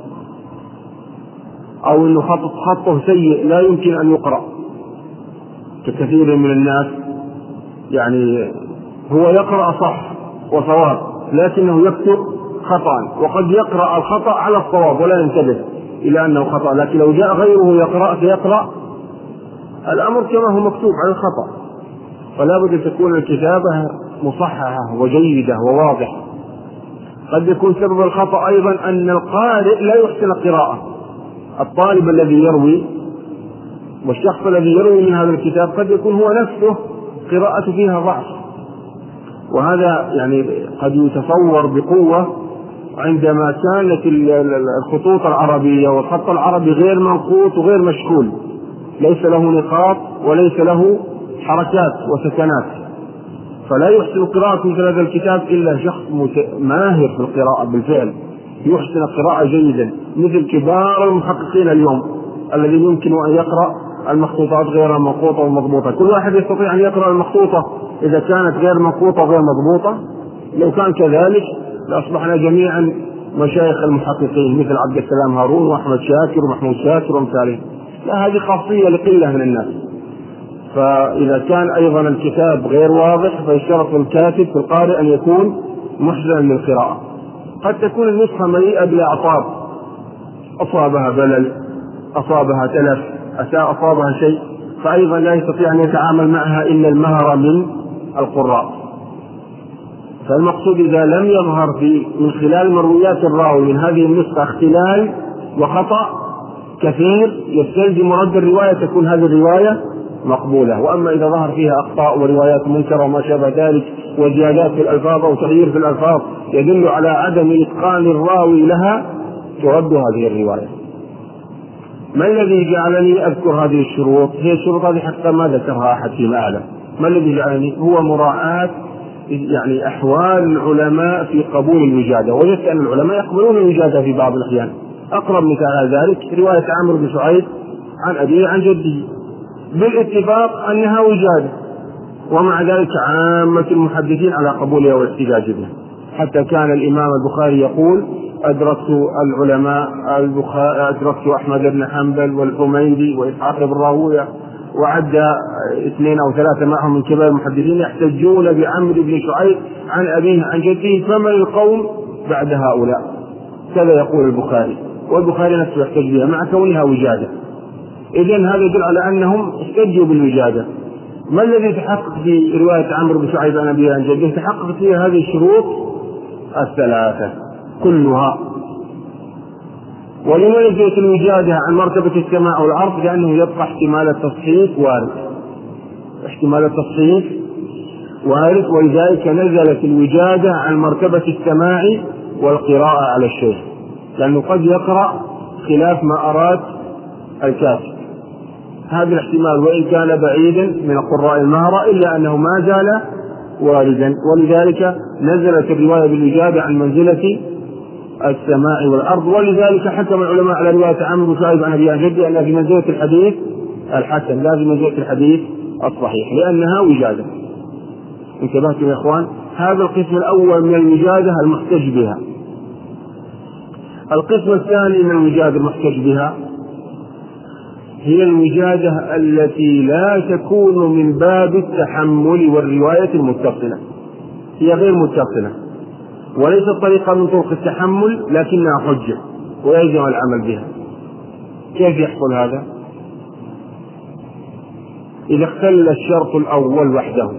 أو أنه خط خطه سيء لا يمكن أن يقرأ ككثير من الناس، يعني هو يقرأ صح وصواب لكنه يكتب خطأ، وقد يقرأ الخطأ على الصواب ولا ينتبه إلى أنه خطأ، لكن لو جاء غيره يقرأ فيقرأ الأمر كما هو مكتوب على الخطأ. فلا بد أن تكون الكتابة مصححة وجيدة وواضحة. قد يكون سبب الخطأ أيضا أن القارئ لا يحسن القراءة، الطالب الذي يروي والشخص الذي يروي من هذا الكتاب قد يكون هو نفسه قراءة فيها ضعف، وهذا يعني قد يتصور بقوة عندما كانت الخطوط العربية والخط العربي غير منقوط وغير مشكول، ليس له نقاط وليس له حركات وسكنات، فلا يحسن قراءة مثل هذا الكتاب إلا شخص ماهر في القراءة بالفعل يحسن القراءة جيدا، مثل كبار المحققين اليوم الذين يمكن أن يقرأ المخطوطات غير المنقوطة والمضبوطة. كل واحد يستطيع أن يقرأ المخطوطة إذا كانت غير منقوطة وغير مضبوطة. لو كان كذلك لأصبحنا جميعا مشايخ المحققين مثل عبد السلام هارون وأحمد شاكر ومحمود شاكر ومثالهم. لا، هذه خاصية لقلة من الناس. فإذا كان أيضا الكتاب غير واضح فيشترط الكاتب في القارئ أن يكون محسنا للقراءة. قد تكون النسخة مليئة بالأعطاب، أصابها بلل، أصابها تلف، أصابها شيء، فأيضا لا يستطيع أن يتعامل معها إلا المهر من القراء. فالمقصود إذا لم يظهر في من خلال مرويات الراوي من هذه النسخة اختلال وخطأ كثير يستلزم رد الرواية، تكون هذه الرواية مقبولة. وأما إذا ظهر فيها أخطاء وروايات منكرة وما شابه ذلك وزيادات في الألفاظ أو تغيير في الألفاظ يدل على عدم إتقان الراوي لها ترد هذه الرواية. ما الذي جعلني أذكر هذه الشروط؟ هي الشروط هذه حتى ما ذكرها أحد فيما أعلم. ما الذي جعلني؟ هو مراعاة يعني أحوال العلماء في قبول الوجادة. وجدت أن العلماء يقبلون الوجادة في بعض الأحيان. أقرب مثال على ذلك رواية عمرو بن شعيب عن أبيه عن جده بالاتفاق أنها وجادة، ومع ذلك عامة المحدثين على قبولها والاحتجاج بها. حتى كان الإمام البخاري يقول: أدركت العلماء البخاري أدركت أحمد بن حنبل والحميدي وإسحاق بن راهويه، وعد اثنين أو ثلاثة معهم من كبار المحدثين يحتجون بعمرو بن شعيب عن أبيه عن جده، فمن القوم بعد هؤلاء؟ كذا يقول البخاري، والبخاري نفسه يحتج بها مع كونها وجادة. إذن هذا يدل على أنهم احتجوا بالوجادة. ما الذي تحقق في رواية عمرو بن شعيب عن أبيه عن جده؟ تحقق فيها هذه الشروط الثلاثة كلها. ولما نزلت الوجادة عن مرتبة السماع والعرض؟ لأنه يبقى احتمال التصحيح وارد، احتمال التصحيح وارد، ولذلك نزلت الوجادة عن مرتبة السماع والقراءة على الشيخ، لأنه قد يقرأ خلاف ما أراد الكاتب. هذا الاحتمال وإن كان بعيدا من القراء المهرة إلا أنه ما زال واردا، ولذلك نزلت الرواية بالوجادة عن منزلة السماع والأرض. ولذلك حكم العلماء على رواية عمرو بن شعيب عن أبيه عن جده أنها في منزلة الحديث الحسن لا في منزلة الحديث الصحيح، لأنها وجادة. انتبهتم يا إخوان؟ هذا القسم الأول من الوجادة المحتج بها. القسم الثاني من الوجادة المحتج بها هي الوجادة التي لا تكون من باب التحمل والرواية المتصلة، هي غير متصلة وليست طريقة من طرق التحمل لكنها حجة ويلزم العمل بها. كيف يحصل هذا؟ إذا اختل الشرط الأول وحده،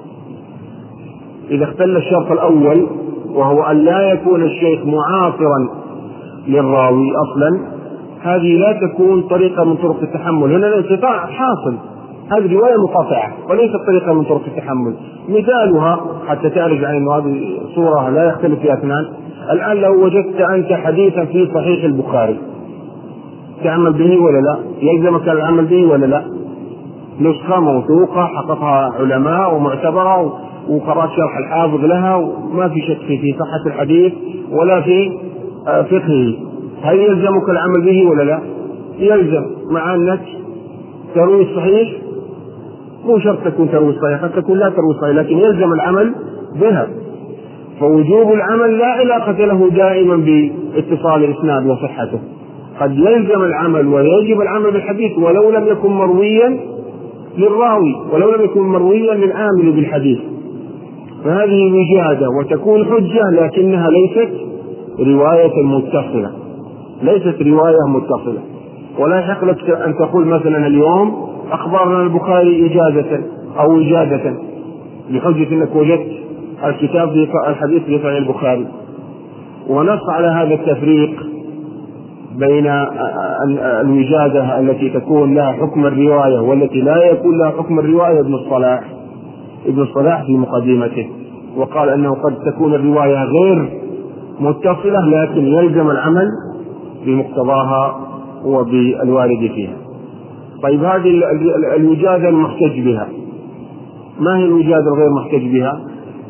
إذا اختل الشرط الأول وهو أن لا يكون الشيخ معاصرا للراوي أصلا، هذه لا تكون طريقة من طرق التحمل. هنا الانقطاع حاصل، هذه رواية مقاطعة وليست طريقة من طرق التحمل. مثالها حتى تعرف عن أن هذه صورة لا يختلف فيها اثنان. الآن لو وجدت أنت حديثا في صحيح البخاري تعمل به ولا لا؟ يلزمك العمل به ولا لا؟ نسخة موثوقة حققها علماء ومعتبرة وقرأت شرح الحافظ لها وما في شك في صحة الحديث ولا في فقهه، هل يلزمك العمل به ولا لا؟ يلزم، مع أنك تروي الصحيح، مو شرط تكون تروي الصحيح، قد تكون لا تروي الصحيح لكن يلزم العمل بها. فوجوب العمل لا علاقة له دائما باتصال الإسناد وصحته، قد يلزم العمل ويجب العمل بالحديث ولو لم يكن مرويا للراوي ولو لم يكن مرويا للعامل بالحديث. فهذه وجادة وتكون حجة لكنها ليست رواية متصلة، ليست رواية متصلة. ولا يحق لك أن تقول مثلا اليوم أخبرنا البخاري إجازة أو إجازة بحجة أنك وجدت الكتاب في الحديث في صحيح البخاري، ونص على هذا التفريق بين الوجادة التي تكون لها حكم الرواية والتي لا يكون لها حكم الرواية. ابن الصلاح ابن الصلاح في مقدمته وقال أنه قد تكون الرواية غير متصلة لكن يلزم العمل بمقتضاها وبالوارد فيها. طيب هذه الوجادة المحتج بها، ما هي الوجادة الغير محتج بها؟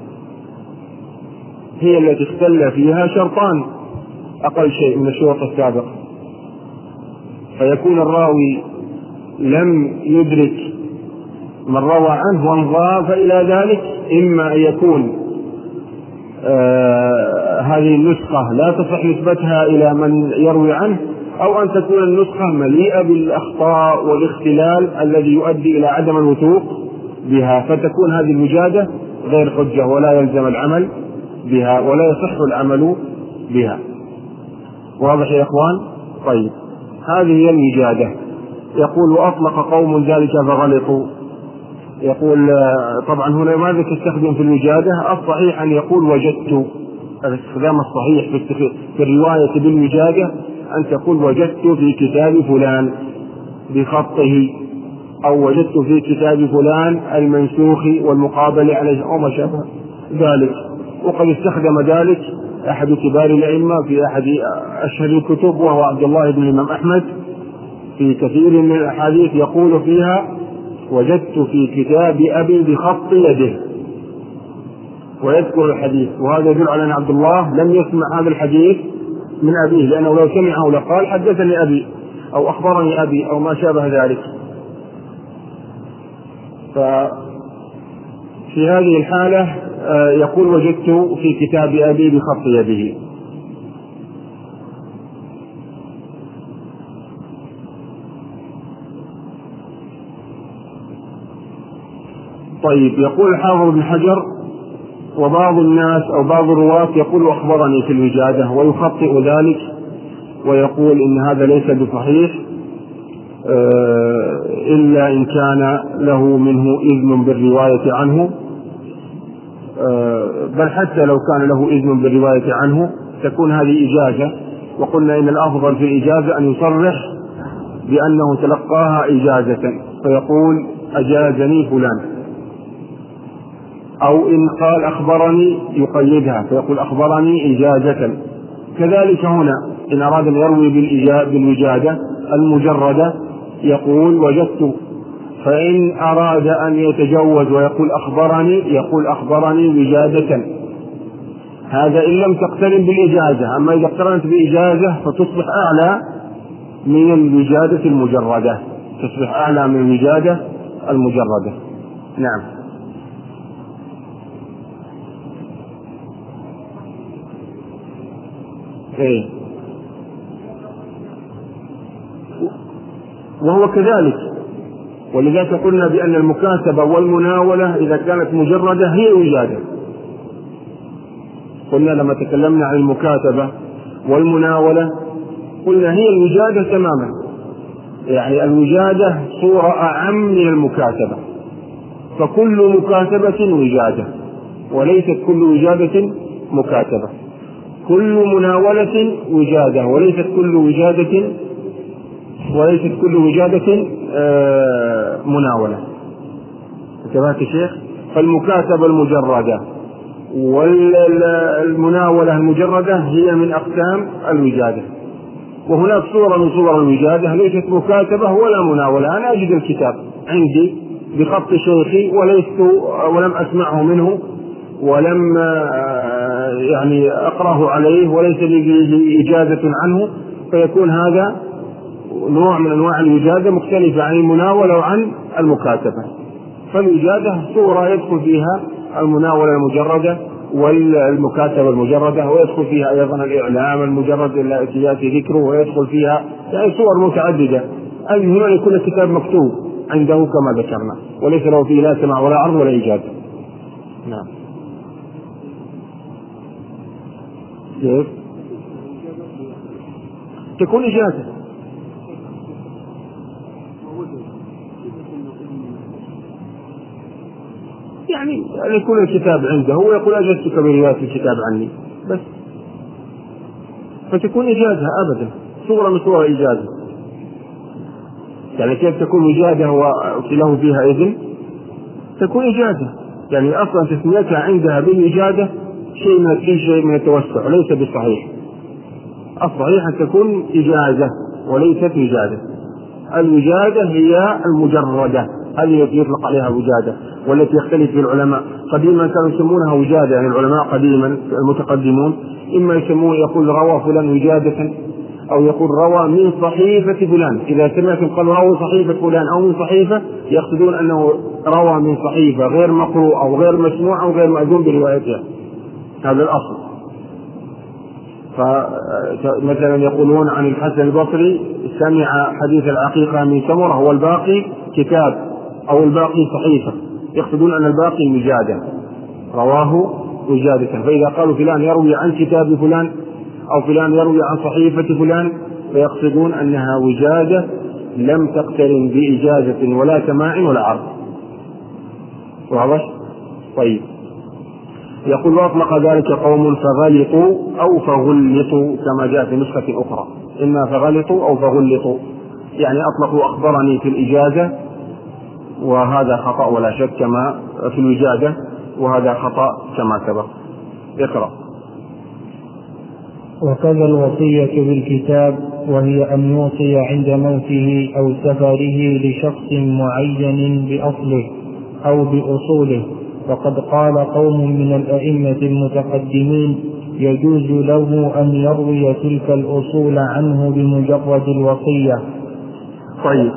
هي التي اختل فيها شرطان أقل شيء من الشروط السابقة، فيكون الراوي لم يدرك من روى عنه وانضاف إلى ذلك، إما أن يكون آه هذه النسخة لا تصح نسبتها إلى من يروي عنه، أو أن تكون النسخة مليئة بالأخطاء والاختلال الذي يؤدي إلى عدم الوثوق بها، فتكون هذه الوجادة غير حجة ولا يلزم العمل بها ولا يصح العمل بها. واضح يا إخوان؟ طيب هذه هي الوجادة. يقول وأطلق قوم ذلك فغلطوا. يقول طبعا هنا ماذا تستخدم في الوجادة؟ الصحيح أن يقول وجدت، الاستخدام الصحيح في الرواية بالوجادة أن تقول وجدت في كتاب فلان بخطه، أو وجدت في كتاب فلان المنسوخ والمقابل عليه أو ما شابه ذلك. وقد استخدم ذلك أحد كبار الأئمة في أحد أشهر الكتب وهو عبد الله بن الإمام أحمد في كثير من الأحاديث يقول فيها وجدت في كتاب أبي بخط يده، ويذكر الحديث. وهذا يدل على أن عبد الله لم يسمع هذا الحديث من أبيه، لأنه لو سمعه لقال حدثني أبي أو أخبرني أبي أو ما شابه ذلك. ففي هذه الحالة يقول وجدت في كتاب أبي بخط يده. طيب، يقول الحافظ ابن حجر وبعض الناس أو بعض الرواة يقول أخبرني في الوجادة ويخطئ ذلك ويقول إن هذا ليس بصحيح إلا إن كان له منه إذن بالرواية عنه، بل حتى لو كان له إذن بالرواية عنه تكون هذه إجازة. وقلنا إن الأفضل في الإجازة أن يصرح بأنه تلقاها إجازة فيقول أجازني فلان، أو إن قال أخبرني يقيدها فيقول أخبرني إجازة. كذلك هنا إن أراد أن يروي بالوجادة المجردة يقول وجدت، فإن أراد أن يتجوز ويقول أخبرني يقول أخبرني وجادة. هذا إن لم تقترن بالإجازة. أما إذا اقترنت بإجازة فتصبح أعلى من الوجادة المجردة، تصبح أعلى من الوجادة المجردة. نعم. إيه. وهو كذلك، ولذلك قلنا بأن المكاتبة والمناولة إذا كانت مجردة هي وجادة. قلنا لما تكلمنا عن المكاتبة والمناولة قلنا هي الوجادة تماما، يعني الوجادة صورة أعم من المكاتبة، فكل مكاتبة وجادة وليست كل وجادة مكاتبة، كل مناولة وجادة وليست كل وجادة وليست كل وجادة آه مناولة. انتبهت يا شيخ؟ فالمكاتبة المجردة والمناولة المجردة هي من أقسام الوجادة. وهناك صورة من صور الوجادة ليست مكاتبة ولا مناولة. أنا أجد الكتاب عندي بخط شيخي وليست ولم أسمعه منه ولم يعني أقرأه عليه وليس لي إجازة عنه، فيكون هذا نوع من أنواع الوجادة مختلفة عن المناولة وعن المكاتبة. فالوجادة صورة يدخل فيها المناولة المجردة والمكاتبة المجردة، ويدخل فيها أيضا الإعلام المجرد التي يأتي ذكره، ويدخل فيها يعني صور متعددة. المهم أن يكون الكتاب مكتوب عنده كما ذكرنا وليس له فيه لا سماع ولا عرض ولا إجازة. نعم. كيف تكون إجازة؟ يعني يكون الكتاب عنده ويقول أجزتك برواية الكتاب عني بس، فتكون إجازة أبدا، صورة من صور إجازة. يعني كيف تكون إجازة وله فيها إذن؟ تكون إجازة، يعني أصلا تسميتها عندها بالإجازة شيء من في شيء من التوسع وليس بالصحيح. الصحيح أن تكون إجازة وليست وجادة. الوجادة هي المجردة، هذه التي يطلق عليها وجادة، والتي يختلف في العلماء. قديما كانوا يسمونها وجادة، يعني العلماء قديما المتقدمون إما يسمون يقول روى فلان وجادة أو يقول روى من صحيفة فلان. إذا سمعتم قالوا روى صحيفة فلان أو من صحيفة يقصدون أنه روى من صحيفة غير مقروء أو غير مسموع أو غير مأذون بروايتها، هذا الأصل. فمثلا يقولون عن الحسن البصري سمع حديث العقيقة من سمرة والباقي كتاب أو الباقي صحيفة، يقصدون أن الباقي وجادة، رواه وجادة. فإذا قالوا فلان يروي عن كتاب فلان أو فلان يروي عن صحيفة فلان فيقصدون أنها وجادة لم تقترن بإجازة ولا سماع ولا عرض. واضح؟ طيب. يقول وأطلق ذلك قوم فغلطوا أو فغلطوا كما جاء في نسخة أخرى، إما فغلطوا أو فغلطوا، يعني أطلقوا أخبرني في الإجازة وهذا خطأ ولا شك كما في الوجادة، وهذا خطأ كما سبق. اقرأ. وكذا الوصية بالكتاب، وهي أن يوصي عند موته أو سفره لشخص معين بأصله أو بأصوله. وقد قال قوم من الأئمة المتقدمين يجوز له أن يروي تلك الأصول عنه بمجرد الوصية. طيب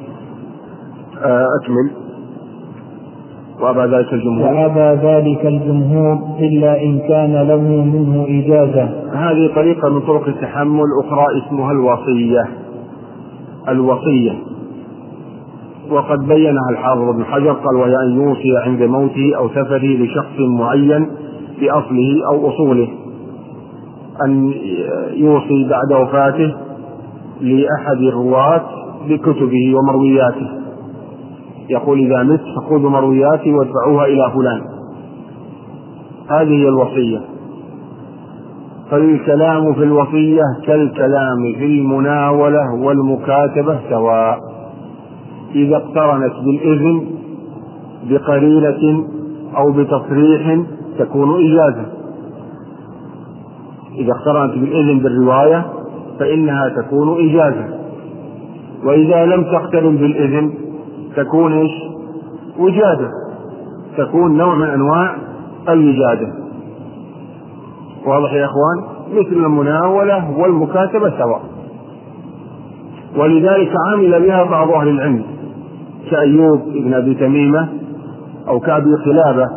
أكمل. وأبى ذلك الجمهور وأبى ذلك الجمهور إلا إن كان له منه إجازة. هذه طريقة من طرق التحمل، أخرى اسمها الوصية. الوصية وقد بينها الحافظ ابن حجر، قال: وهي أن يوصي عند موته أو سفره لشخص معين بأصله أو أصوله، أن يوصي بعد وفاته لأحد الرواة بكتبه ومروياته، يقول: إذا مت فخذوا مروياتي وادفعوها إلى فلان. هذه هي الوصية. فالكلام في الوصية كالكلام في المناولة والمكاتبة سواء، إذا اقترنت بالإذن بقرينة أو بتصريح تكون إجازة. إذا اقترنت بالإذن بالرواية فإنها تكون إجازة، وإذا لم تقترن بالإذن تكون إيش؟ وجادة، تكون نوع من أنواع الوجادة. واضح يا أخوان؟ مثل المناولة والمكاتبة سواء. ولذلك عامل بها بعض أهل العلم كأيوب بن أبي تميمة أو كأبي قلابة.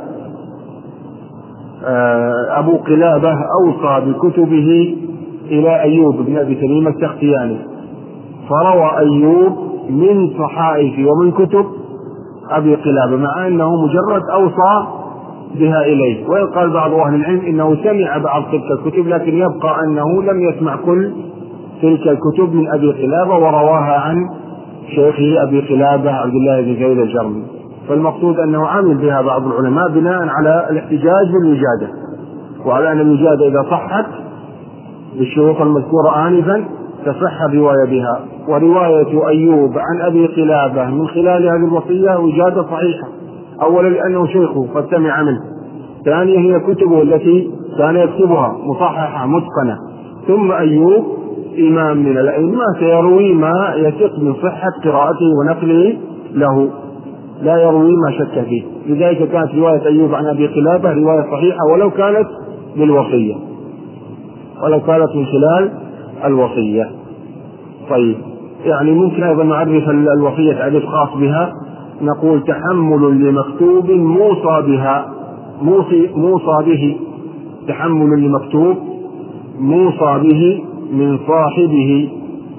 أبو قلابة أوصى بكتبه إلى أيوب بن أبي تميمة السختياني، فروى أيوب من صحائف ومن كتب أبي قلابة، مع أنه مجرد أوصى بها إليه. ويقال بعض أهل العلم إنه سمع بعض تلك الكتب، لكن يبقى أنه لم يسمع كل تلك الكتب من أبي قلابة، ورواها عن شيخه أبي قلابة عبد الله بن زيد الجرمي. فالمقصود أنه عمل بها بعض العلماء بناء على الاحتجاج بالوجادة، وعلى أن الوجادة إذا صحت بالشروط المذكورة آنفا تصح الرواية بها. ورواية أيوب عن أبي قلابة من خلال هذه الوصية وجادة صحيحة، أولا لأنه شيخه قد سمع منه، ثانيا هي كتبه التي كان يكتبها مصححة متقنة، ثم أيوب إمام من الأئمة سيروي ما يثق من صحة قراءته ونقله له، لا يروي ما شك فيه. لذلك كانت رواية أيوب عن أبي قلابة رواية صحيحة ولو كانت بالوصية، ولو كانت من خلال الوصية. طيب، يعني ممكن أيضا نعرف الوصية تعريف خاص بها، نقول: تحمل لمكتوب موصى بها موصي موصى به، تحمل لمكتوب موصى به من صاحبه،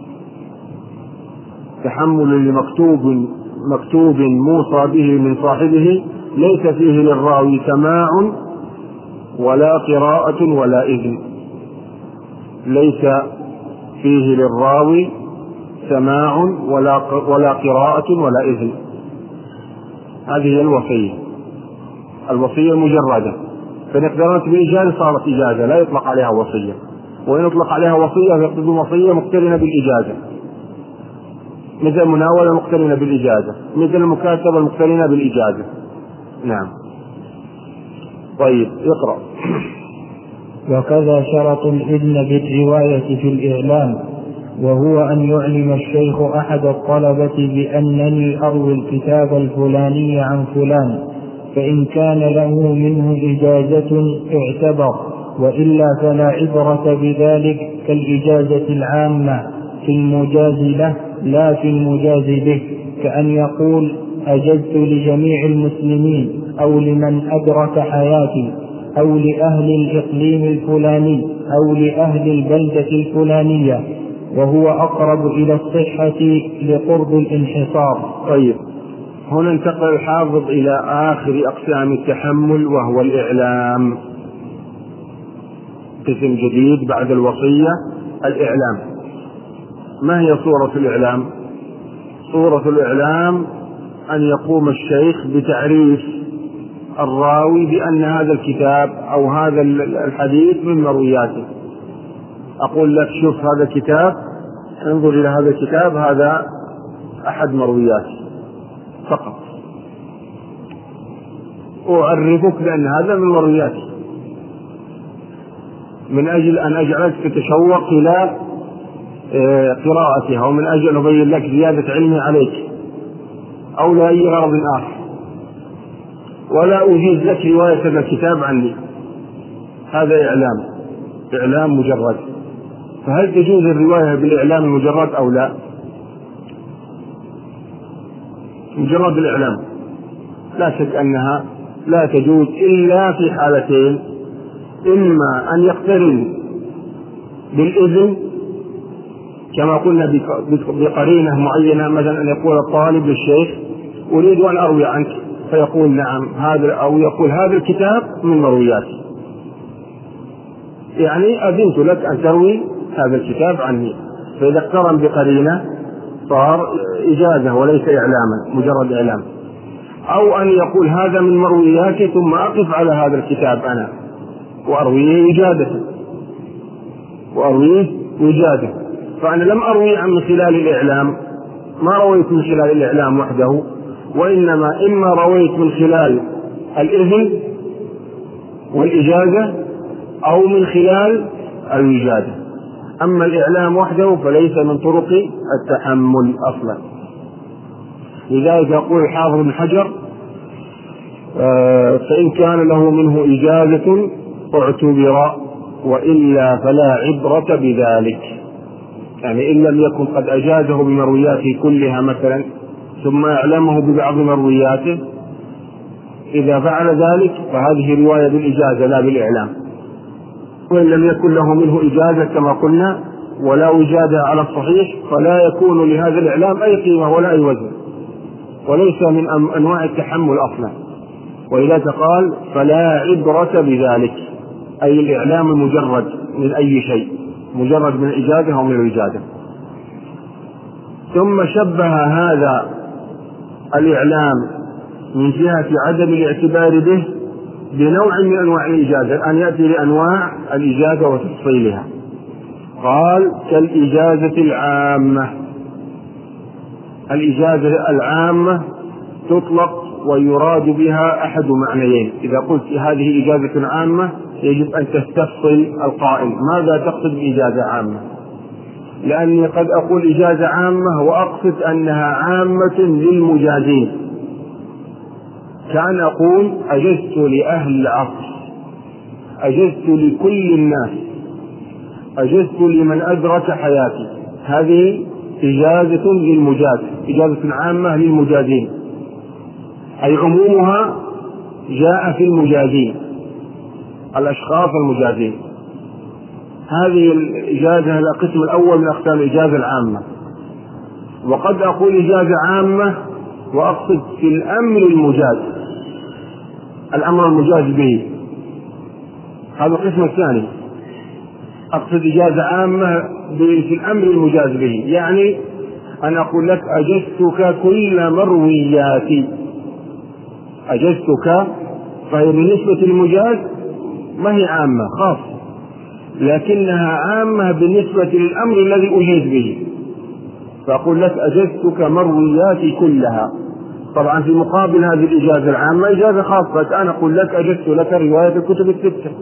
تحمل لمكتوب مكتوب موصى به من صاحبه، ليس فيه للراوي سماع ولا قراءة ولا إذن، ليس فيه للراوي سماع ولا ولا قراءة ولا إذن. هذه الوصية، الوصية المجردة. فإن اقترنت بإجازة صارت إجازة، لا يطلق عليها وصية. وإن يطلق عليها وصية فيقصد وصية مقترنة بالإجازة، مثل المناولة مقترنة بالإجازة، مثل المكاتبة المقترنة بالإجازة. نعم. طيب، اقرأ. وكذا شرط الإذن بالرواية في الإعلام، وهو أن يعلم الشيخ أحد الطلبة بأنني أروي الكتاب الفلاني عن فلان، فإن كان له منه إجازة اعتبر، وإلا فلا عبرة بذلك كالإجازة العامة في المجاز له لا في المجاز به، كأن يقول: أجزت لجميع المسلمين، أو لمن أدرك حياتي، أو لأهل الإقليم الفلاني، أو لأهل البلدة الفلانية، وهو أقرب إلى الصحة لقرب الانحصار. طيب، هنا انتقل الحافظ إلى آخر أقسام التحمل، وهو الإعلام، قسم جديد بعد الوصية، الإعلام. ما هي صورة الإعلام؟ صورة الإعلام أن يقوم الشيخ بتعريف الراوي بأن هذا الكتاب أو هذا الحديث من مروياته. أقول لك: شوف هذا الكتاب، انظر إلى هذا الكتاب، هذا أحد مروياته فقط. أعرفك بأن هذا من مروياتي، من أجل أن أجعلك تتشوق إلى قراءتها، ومن أجل أن أبين لك زيادة علمي عليك، أو لأي غرض آخر، ولا أجيز لك رواية هذا الكتاب عني. هذا إعلام، إعلام مجرد. فهل تجوز الرواية بالإعلام المجرد أو لا؟ مجرد الإعلام لا شك أنها لا تجوز إلا في حالتين: إما أن يقترن بالإذن كما قلنا بقرينة معينة، مثلا أن يقول الطالب للشيخ أريد أن أروي عنك، فيقول نعم هذا، أو يقول هذا الكتاب من مروياتي، يعني أذنت لك أن تروي هذا الكتاب عني. فإذا اقترن بقرينة صار إجازة وليس إعلاما، مجرد إعلام. أو أن يقول هذا من مروياتي ثم أقف على هذا الكتاب أنا وأرويه إجازة وأرويه إجازة فأنا لم أروي عن من خلال الإعلام، ما رويت من خلال الإعلام وحده، وإنما إما رويت من خلال الإذن والإجازة أو من خلال الوجادة. أما الإعلام وحده فليس من طرق التحمل أصلا. لذلك يقول الحافظ بن حجر: فإن كان له منه إجازة اعتبر، وإلا فلا عبرة بذلك. يعني إن لم يكن قد أجازه بمروياته كلها مثلا ثم أعلمه ببعض مروياته، إذا فعل ذلك فهذه رواية بالإجازة لا بالإعلام. وإن لم يكن له منه إجازة كما قلنا ولا وجادة على الصحيح، فلا يكون لهذا الإعلام أي قيمة ولا أي وزن، وليس من أنواع التحمل أصلا. ولذلك قال: فلا عبرة بذلك، أي الإعلام المجرد من أي شيء، مجرد من الإجازة أو من الوجادة. ثم شبه هذا الإعلام من جهة عدم الاعتبار به بنوع من أنواع الإجازة. الآن يأتي لأنواع الإجازة وتفصيلها. قال: كالإجازة العامة. الإجازة العامة تطلق ويراد بها أحد معنيين. إذا قلت هذه إجازة عامة يجب أن تستفصل القائل ماذا تقصد بإجازة عامة، لأني قد أقول إجازة عامة وأقصد أنها عامة للمجازين، كأن أقول أجزت لأهل العصر، أجزت لكل الناس، أجزت لمن أدرك حياتي. هذه إجازة للمجاز، إجازة عامة للمجازين، أي عمومها جاء في المجازين، الأشخاص المجازين. هذه الإجازة القسم الأول من أقسام الإجازة العامة. وقد أقول إجازة عامة وأقصد في الأمر المجاز، الأمر المجاز به، هذا القسم الثاني. أقصد إجازة عامة في الأمر المجاز به، يعني أن أقول لك أجزتك كل مروياتي، أجزتك، فهي بالنسبة للمجاز ما هي عامة خاصة، لكنها عامة بالنسبة للأمر الذي أجيز به، فأقول لك أجزتك مروياتي كلها. طبعا في مقابل هذه الإجازة العامة إجازة خاصة، أنا أقول لك أجزت لك رواية الكتب الستة،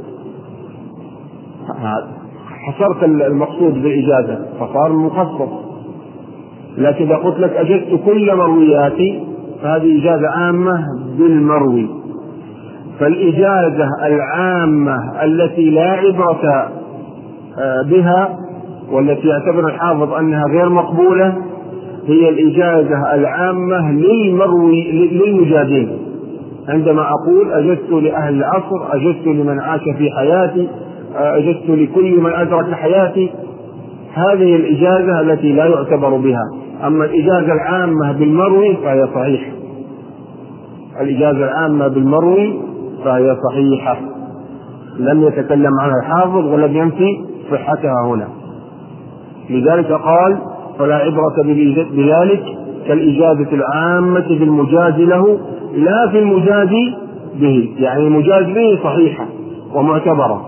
حصرت المقصود بالإجازة فصار مخصص. لكن إذا قلت لك أجزت كل مروياتي فهذه إجازة عامة بالمروي. فالإجازة العامة التي لا عبرة بها والتي يعتبر الحافظ أنها غير مقبولة هي الإجازة العامة للمروي للمجازين. عندما أقول أجزت لأهل العصر، أجزت لمن عاش في حياتي، أجزت لكل من أدرك حياتي، هذه الإجازة التي لا يعتبر بها. أما الإجازة العامة بالمروي فهي صحيحة، الإجازة العامة بالمروي فهي صحيحة، لم يتكلم عنها الحافظ ولم ينفي صحتها هنا. لذلك قال: فلا عبرة بذلك كالإجازة العامة بالمجاز له لا في المجاز به، يعني المجاز به صحيحة ومعتبرة.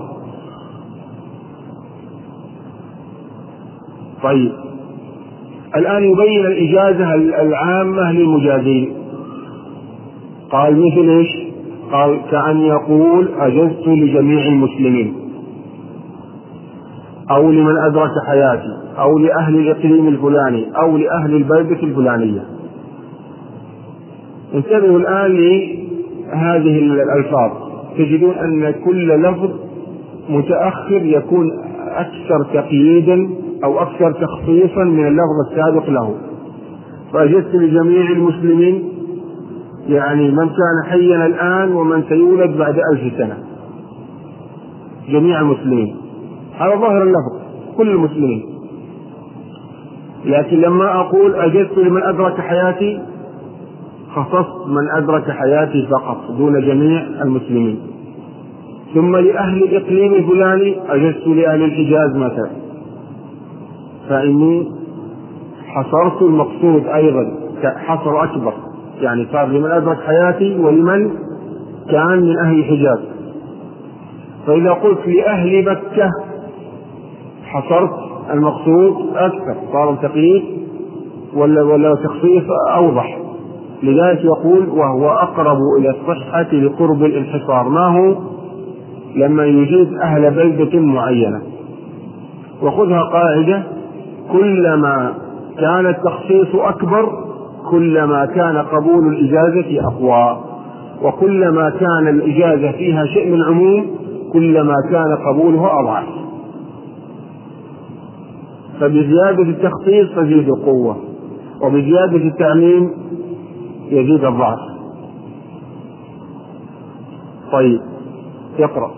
طيب، الآن يبين الإجازة العامة للمجازين. قال: مثل إيش؟ قال كأن يقول أجزت لجميع المسلمين، أو لمن أدرك حياتي، أو لأهل الإقليم الفلاني، أو لأهل البلدة الفلانية. انتبهوا الآن لهذه الألفاظ، تجدون أن كل لفظ متأخر يكون أكثر تقييدا أو أكثر تخصيصا من اللفظ السابق له. فأجزت لجميع المسلمين يعني من كان حيا الآن ومن سيولد بعد ألف سنة، جميع المسلمين، هذا ظاهر اللفظ كل المسلمين. لكن لما أقول أجزت لمن أدرك حياتي خصصت من أدرك حياتي فقط دون جميع المسلمين. ثم لأهل الإقليم الفلاني أجزت لأهل الحجاز مثلا، فإني حصرت المقصود أيضا حصر أكبر، يعني صار لمن أدرك حياتي ولمن كان من أهل الحجاز. فإذا قلت لأهل مكة حصرت المقصود أكثر، صار تقييد ولا ولا تخصيص أوضح. لذلك يقول وهو أقرب إلى الصحة لقرب الانحصار. ما هو؟ لما يجيز أهل بلدة معينة. وخذها قاعدة: كلما كان التخصيص أكبر كلما كان قبول الإجازة أقوى، وكلما كان الإجازة فيها شيء من العموم كلما كان قبولها أضعف. فبزيادة التخصيص تزيد القوة، وبزيادة التعميم يزيد الضعف. طيب يقرأ.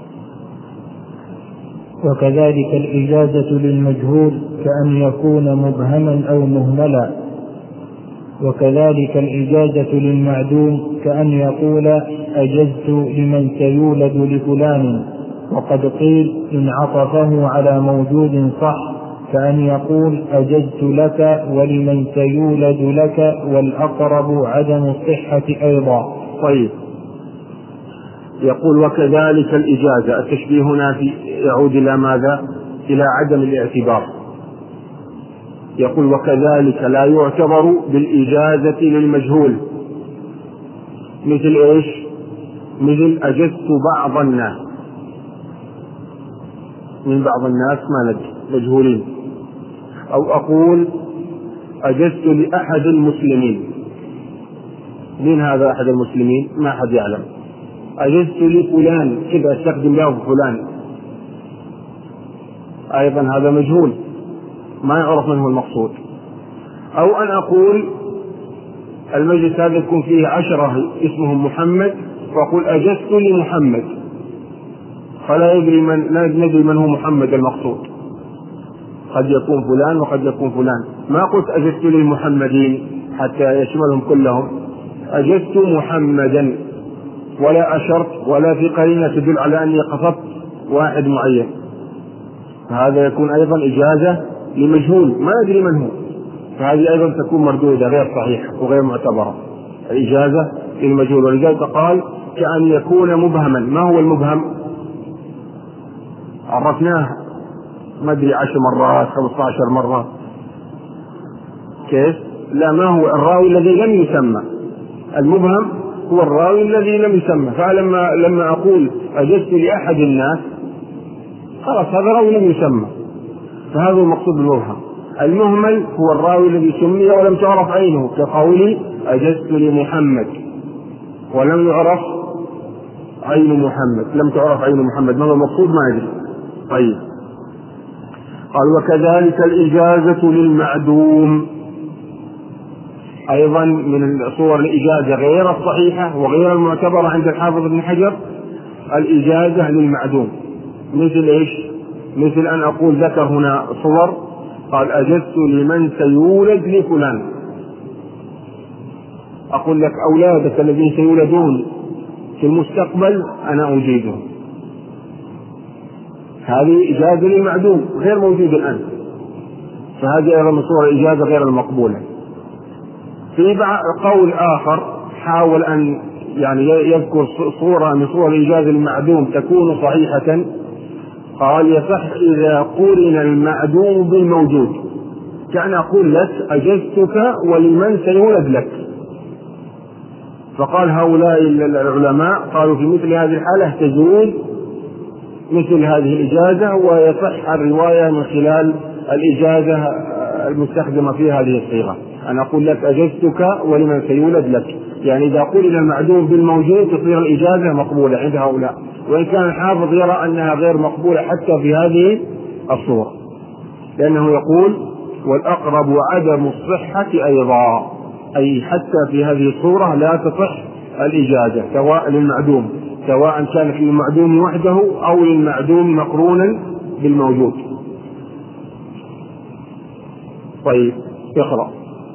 وكذلك الإجازة للمجهول كأن يكون مبهما أو مهملا. وكذلك الإجازة للمعدوم كأن يقول أجزت لمن سيولد لفلان، وقد قيل إن عطفه على موجود صح، كأن يقول أجزت لك ولمن سيولد لك، والأقرب عدم الصحة أيضا. طيب يقول وكذلك الإجازة، التشبيه هنا في يعود إلى ماذا؟ إلى عدم الاعتبار. يقول وكذلك لا يعتبر بالإجازة للمجهول، مثل إيش؟ مثل أجزت بعض الناس، من بعض الناس ما ندري مجهولين. أو أقول أجزت لأحد المسلمين، من هذا أحد المسلمين؟ ما أحد يعلم. أجزت لفلان، كذا استخدم له فلان، أيضا هذا مجهول ما يعرف من هو المقصود. أو أن أقول المجلس هذا يكون فيه عشرة اسمهم محمد، وأقول أجزت لمحمد، فلا يدري من لا ندري من هو محمد المقصود، قد يكون فلان وقد يكون فلان. ما قلت أجزت للمحمدين حتى يشملهم كلهم، أجزت محمدا، ولا أشرت ولا في قرينة تدل على أني قصدت واحد معين. هذا يكون أيضا إجازة لمجهول ما يدري من هو، فهذه أيضا تكون مردودة غير صحيحة وغير معتبرة، الإجازة للمجهول. ولذلك قال كأن يكون مبهما. ما هو المبهم؟ عرفناه ما أدري عشر مرات خمسة عشر مرة، كيف؟ لا، ما هو الراوي الذي لم يسمى. المبهم هو الراوي الذي لم يسمى. فلما لما أقول أجزت لأحد الناس خلاص هذا راوي لم يسمى، فهذا المقصود بالمبهم. المهمل هو الراوي الذي سمي ولم تعرف عينه، كقولي أجزت لمحمد ولم يعرف عين محمد، لم تعرف عين محمد، ما هو المقصود؟ ما أدري. طيب قال وكذلك الإجازة للمعدوم، أيضا من صور الإجازة غير الصحيحة وغير المعتبرة عند الحافظ ابن حجر الإجازة للمعدوم. مثل إيش؟ مثل أن أقول ذكر هنا صور، قال أجزت لمن سيولد لفلان، أقول لك أولادك الذين سيولدون في المستقبل أنا أجيزهم. هذه إجازة للمعدوم غير موجود الآن، فهذه أيضا من صور الإجازة غير المقبولة. في قول آخر حاول أن يعني يذكر صورة من صور الإجازة للمعدوم تكون صحيحة، قال يصح إذا قرن المعدوم بالموجود، كأن أقول لك أجزتك ولمن سيولد لك، فقال هؤلاء العلماء قالوا في مثل هذه الحالة تجوز مثل هذه الإجازة، ويصح الرواية من خلال الإجازة المستخدمة في هذه الصيغة. أنا أقول لك أجزتك ولمن سيولد لك، يعني إذا قيل المعدوم بالموجود تصير الإجازة مقبولة عند هؤلاء، وإن كان الحافظ يرى أنها غير مقبولة حتى في هذه الصورة، لأنه يقول والأقرب عدم الصحة أيضا، أي حتى في هذه الصورة لا تصح الإجازة سواء للمعدوم، سواء كانت للمعدوم وحده أو للمعدوم مقرونا بالموجود. طيب اقرأ.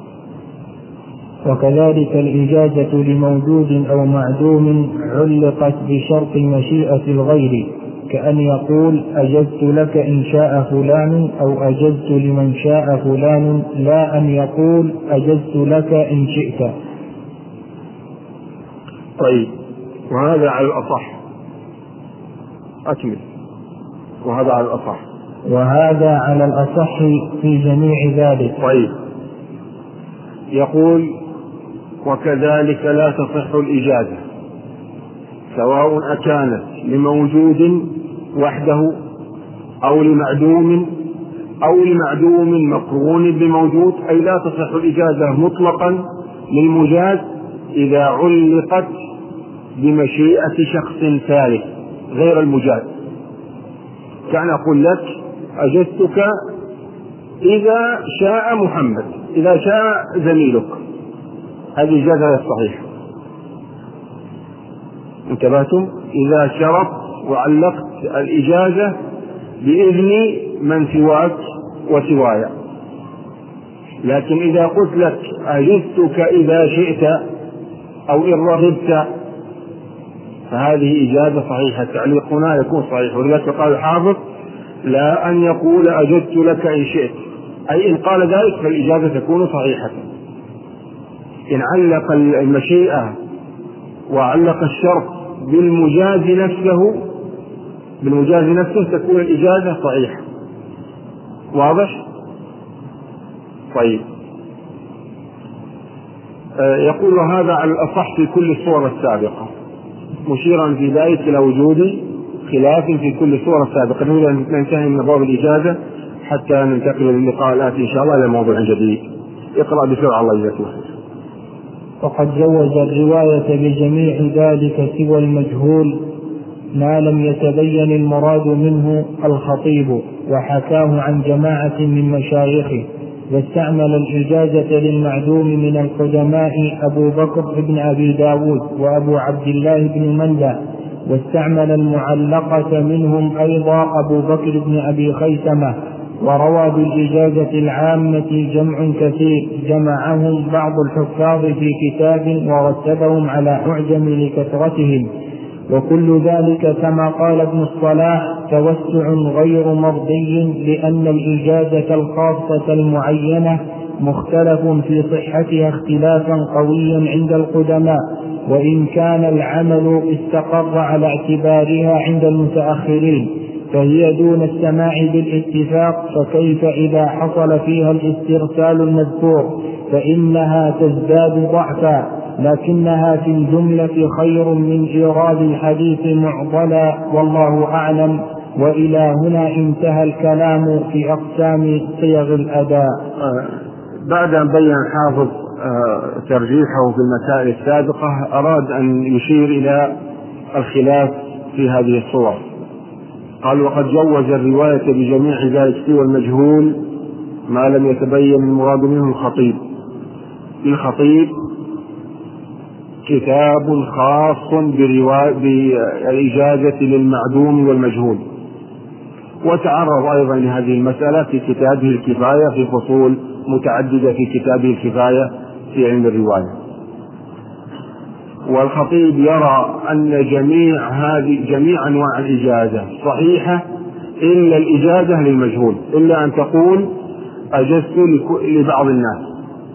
وكذلك الإجازة لموجود أو معدوم علقت بشرط مشيئة الغير، كأن يقول أجزت لك إن شاء فلان، أو أجزت لمن شاء فلان، لا أن يقول أجزت لك إن شئت. طيب وهذا على الأصح، أكمل. وهذا على الأصح وهذا على الأصح في جميع ذلك. طيب يقول وكذلك لا تصح الإجازة سواء أكانت لموجود وحده أو لمعدوم أو لمعدوم مقرون بموجود، أي لا تصح الإجازة مطلقا للمجاز إذا علقت بمشيئة شخص ثالث غير المجاز. كان أقول لك أجزتك إذا شاء محمد، إذا شاء زميلك، هذه إجازة صحيحة. انتبهتم؟ إذا شرطت وعلقت الإجازة بإذن من سواك وسوايا. لكن إذا قلت لك أجزتك إذا شئت أو إن رغبت فهذه إجازة صحيحة، التعليق هنا يكون صحيح. ولذلك قال الحافظ لا أن يقول أجزت لك إن شئت، أي إن قال ذلك فالإجازة تكون صحيحة. إن علق المشيئة وعلق الشرط بالمجاز نفسه بالمجاز نفسه تكون الإجازة صحيحة. واضح؟ طيب آه يقول هذا على الأصح في كل الصور السابقة، مشيرا في ذلك إلى وجود خلاف في كل الصور السابقة. ننتهي من باب الإجازة حتى ننتقل للقاء الآتي إن شاء الله إلى موضوع جديد. اقرأ بسرعة الله يجزاك خير. وقد جوز الرواية بجميع ذلك سوى المجهول ما لم يتبين المراد منه الخطيب، وحكاه عن جماعة من مشايخه. واستعمل الإجازة للمعدوم من القدماء أبو بكر بن أبي داود وأبو عبد الله بن مندى، واستعمل المعلقة منهم أيضا أبو بكر بن أبي خيثمة. وروى بالإجازة العامة جمع كثير جمعهم بعض الحفاظ في كتاب ورتبهم على أعجم لكثرتهم. وكل ذلك كما قال ابن الصلاح توسع غير مرضي، لأن الإجازة الخاصة المعينة مختلف في صحتها اختلافا قويا عند القدماء، وإن كان العمل استقر على اعتبارها عند المتأخرين فهي دون السماع بالاتفاق، فكيف إذا حصل فيها الاسترسال المذكور فإنها تزداد ضعفا، لكنها في الجملة خير من إيراد الحديث معضلا، والله أعلم. وإلى هنا انتهى الكلام في أقسام صيغ الأداء. بعد أن بين الحافظ ترجيحه في المسائل السابقة أراد أن يشير إلى الخلاف في هذه الصور. قال وقد جوز الرواية بجميع ذلك سوى المجهول ما لم يتبين المراد منه الخطيب. الخطيب كتاب خاص بالإجازة للمعدوم والمجهول، وتعرض أيضا لهذه المسألة في كتابه الكفاية في فصول متعددة في كتابه الكفاية في علم الرواية. والخطيب يرى أن جميع هذه جميع أنواع الإجازة صحيحة إلا الإجازة للمجهول، إلا أن تقول أجزت لبعض الناس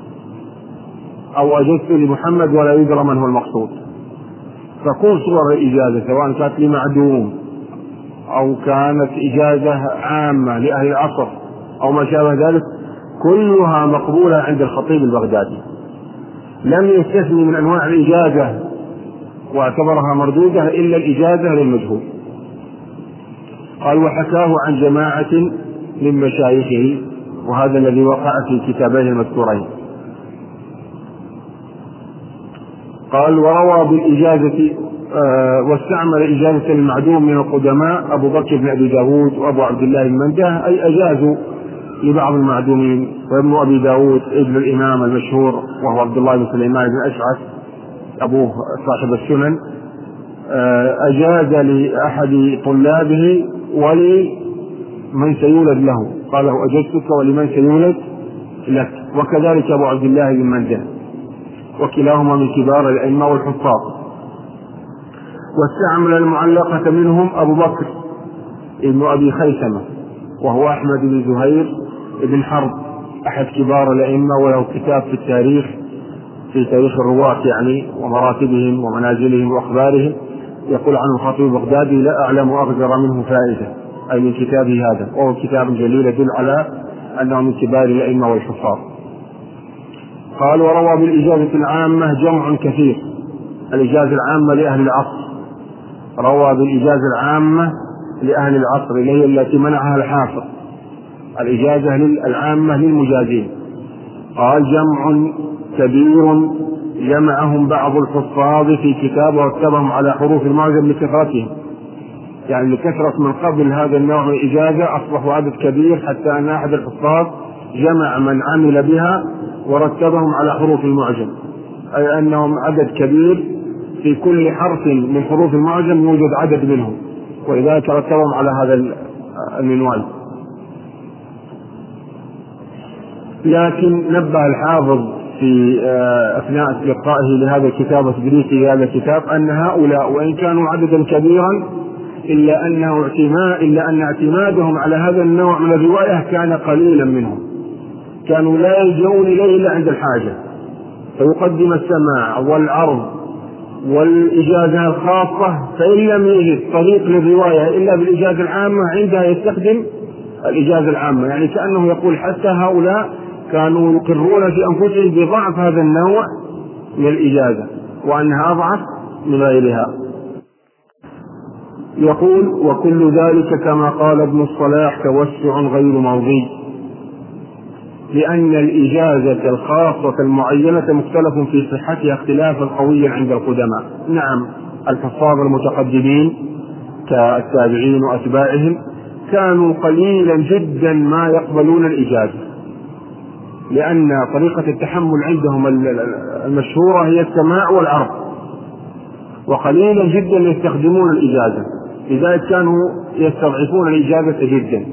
أو أجزت لمحمد ولا يدرى من هو المقصود. فكل صور الإجازة سواء كانت لمعدوم أو كانت إجازة عامة لأهل العصر أو ما شابه ذلك كلها مقبولة عند الخطيب البغدادي. لم يستثني من أنواع الإجازة واعتبرها مردودة إلا الإجازة للمجهول. قال وحكاه عن جماعة من مشايخه، وهذا الذي وقع في كتابين المذكورين. قال وروى بالإجازة آه واستعمل إجازة المعدوم من القدماء أبو بكر بن أبي داود وأبو عبد الله بن منده، أي أجازوا لبعض المعدومين. وابن أبي داود ابن الإمام المشهور وهو عبد الله بن سليمان بن أشعث أبوه صاحب السنن آه أجاز لأحد طلابه ولمن سيولد له، قال له أجزتك ولمن سيولد لك. وكذلك أبو عبد الله بن منده، وكلاهما من كبار الأئمة والحفاظ. واستعمل المعلقة منهم أبو بكر ابن أبي خيثمة وهو أحمد بن زهير بن حرب أحد كبار الأئمة، وله كتاب في التاريخ في تاريخ الرواة يعني ومراتبهم ومنازلهم وأخبارهم، يقول عنه الخطيب البغدادي لا أعلم أغزر منه فائدة، أي من كتابه هذا، وهو كتاب جليل يدل على أنه من كبار الأئمة والحفاظ. قال وروى بالإجازة العامة جمع كثير، الإجازة العامة لأهل العصر، روى بالإجازة العامة لأهل العصر اللي هي التي منعها الحافظ، الإجازة العامة للمجازين. قال جمع كبير جمعهم بعض الحفاظ في كتاب ورتبهم على حروف المعجم لكثرتهم، يعني لكثرة من قبل هذا النوع من الإجازة أصبحوا عدد كبير، حتى أن أحد الحفاظ جمع من عمل بها ورتبهم على حروف المعجم، أي أنهم عدد كبير في كل حرف من حروف المعجم يوجد عدد منهم، ولذلك رتبهم على هذا المنوال. لكن نبه الحافظ في أثناء لقائه لهذا الكتاب وتدريسه هذا الكتاب أن هؤلاء وإن كانوا عددا كبيرا إلا أنه اعتماد إلا أن اعتمادهم على هذا النوع من الرواية كان قليلا منهم، كانوا لا يلجؤون إليه إلا عند الحاجة، فيقدم السماع والعرض والإجازة الخاصة، فإن لم يجد طريق للرواية إلا بالإجازة العامة عندها يستخدم الإجازة العامة. يعني كأنه يقول حتى هؤلاء كانوا يقرون في أنفسهم بضعف هذا النوع من الإجازة وأنها أضعف من غيرها. يقول وكل ذلك كما قال ابن الصلاح توسع غير مرضي، لأن الإجازة الخاصة المعينة مختلف في صحتها اختلافا قويا عند القدماء. نعم الحفاظ المتقدمين كالتابعين وأتباعهم كانوا قليلا جدا ما يقبلون الإجازة، لأن طريقة التحمل عندهم المشهورة هي السماع والعرض، وقليلا جدا يستخدمون الإجازة، لذلك كانوا يستضعفون الإجازة جدا.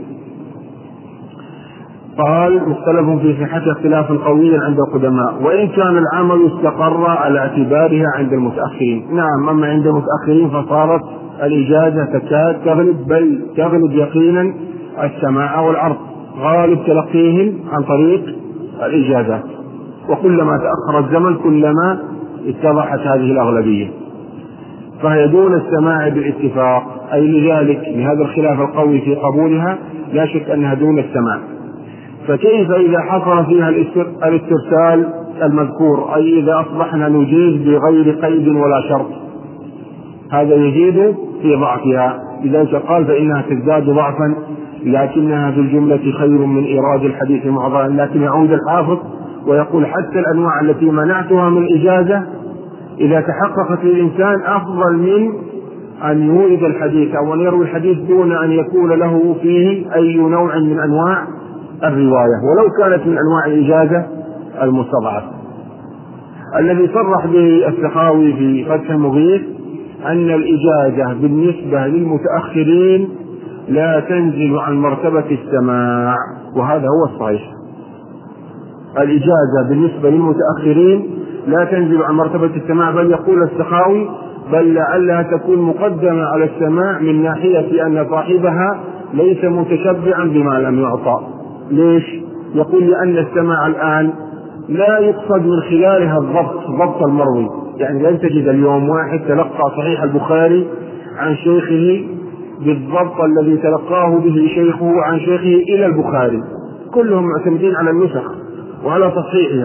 قال مختلف في صحتها اختلافا قويا عند القدماء، وإن كان العمل استقر على اعتبارها عند المتأخرين. نعم أما عند المتأخرين فصارت الإجازة تكاد تغلب، بل تغلب يقينا السماع والعرض، غالب تلقيهم عن طريق الإجازات، وكلما تأخر الزمن كلما اتضحت هذه الأغلبية، فهي دون السماع بالاتفاق، أي لذلك لهذا الخلاف القوي في قبولها لا شك أنها دون السماع. فكيف إذا حصل فيها الاسترسال المذكور، أي إذا أصبحنا نجيز بغير قيد ولا شرط، هذا يزيد في ضعفها، لذلك قال فإنها تزداد ضعفا لكنها في الجملة خير من إيراد الحديث معضلا. لكن يعود الحافظ ويقول حتى الأنواع التي منعتها من الإجازة إذا تحققت للإنسان أفضل من أن يورد الحديث أو أن يروي الحديث دون أن يكون له فيه أي نوع من أنواع الرواية، ولو كانت من أنواع الإجازة المستضعفة. الذي صرح به السخاوي في فتح المغيث أن الإجازة بالنسبة للمتأخرين لا تنزل عن مرتبة السماع، وهذا هو الصحيح. الإجازة بالنسبة للمتأخرين لا تنزل عن مرتبة السماع، بل يقول السخاوي بل لعلها تكون مقدمة على السماع من ناحية أن صاحبها ليس متشبعا بما لم يعطى. ليش؟ يقول لأن السماع الآن لا يقصد من خلالها الضبط، ضبط المروي، يعني لن تجد اليوم واحد تلقى صحيح البخاري عن شيخه بالضبط الذي تلقاه به شيخه عن شيخه إلى البخاري، كلهم معتمدين على النسخ وعلى تصحيحها،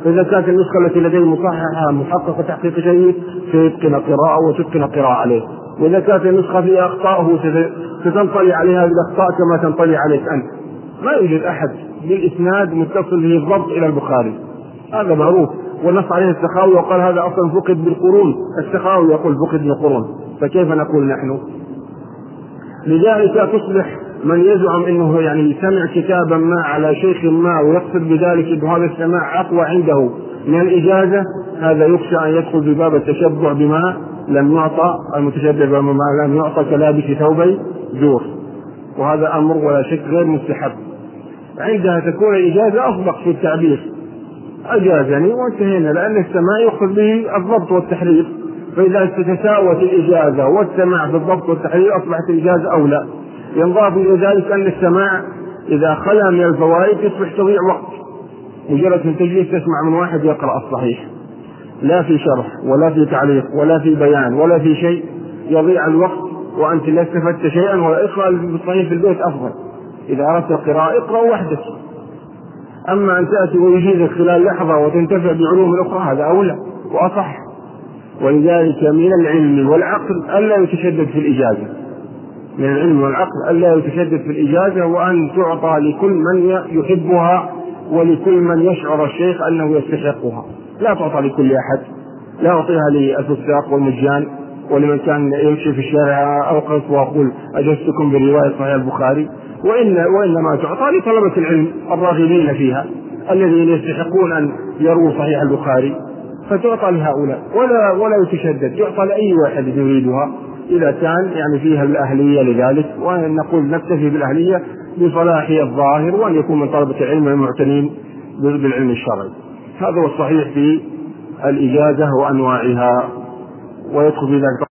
فإذا كانت النسخة التي لديه مصححة محققة تحقيق جيد سيتقن قراءة وتتقن قراءة عليه، وإذا كانت النسخة فيها أخطاء ستنطلي عليها بالأخطاء كما تنطلي عليك أنت. ما يوجد أحد بالإسناد متصل به الضبط إلى البخاري، هذا معروف، ونص عليه السخاوي وقال هذا أصلا فقد بالقرون، السخاوي يقول فقد بالقرون، فكيف نقول نحن؟ لذلك تصبح من يزعم أنه يعني سمع كتابا ما على شيخ ما ويقصد بذلك أن هذا السماع أقوى عنده من الإجازة، هذا يخشى أن يدخل بباب التشبع بما لم يعطى، المتشبع بما لم يعطى كلابس ثوبي زور، وهذا أمر ولا شك غير مستحب. عندها تكون الإجازة أصدق في التعبير، أجازني وانتهينا، لأن السماع يأخذ به الضبط والتحرير، فإذا تتساوت الإجازة والسماع بالضبط والتحرير أصبحت الإجازة أولى. ينضاف إلى ذلك أن السماع إذا خلا من الفوائد يصبح تضيع وقت، مجرد أن تجلس تسمع من واحد يقرأ الصحيح لا في شرح ولا في تعليق ولا في بيان ولا في شيء، يضيع الوقت وأنت لا استفدت شيئا. ولا اقرأ بالصحيح في البيت أفضل، إذا أردت القراءة اقرأ وحدك، أما أن تأتي ويجيزك خلال لحظة وتنتفع بعلوم الأخرى هذا أولى وأصح. ولذلك من العلم والعقل ألا يتشدد في الإجازة، من العلم والعقل ألا يتشدد في الإجازة، وأن تعطى لكل من يحبها ولكل من يشعر الشيخ أنه يستحقها، لا تعطى لكل أحد، لا أعطيها للفساق والمجان ولمن كان يمشي في الشارع أوقف وأقول أجزتكم برواية صحيح البخاري، وإن وإنما تعطى لطلبة العلم الراغبين فيها الذين يستحقون أن يروا صحيح البخاري، فتعطى لهؤلاء ولا ولا يتشدد، يعطى لأي واحد يريدها إذا كان يعني فيها الأهلية لذلك. ونقول نكتفي بالأهلية بصلاح الظاهر، وأن يكون من طلبة العلم المعتنين بالعلم الشرعي. هذا هو الصحيح في الإجازة وأنواعها، ويدخل في ذلك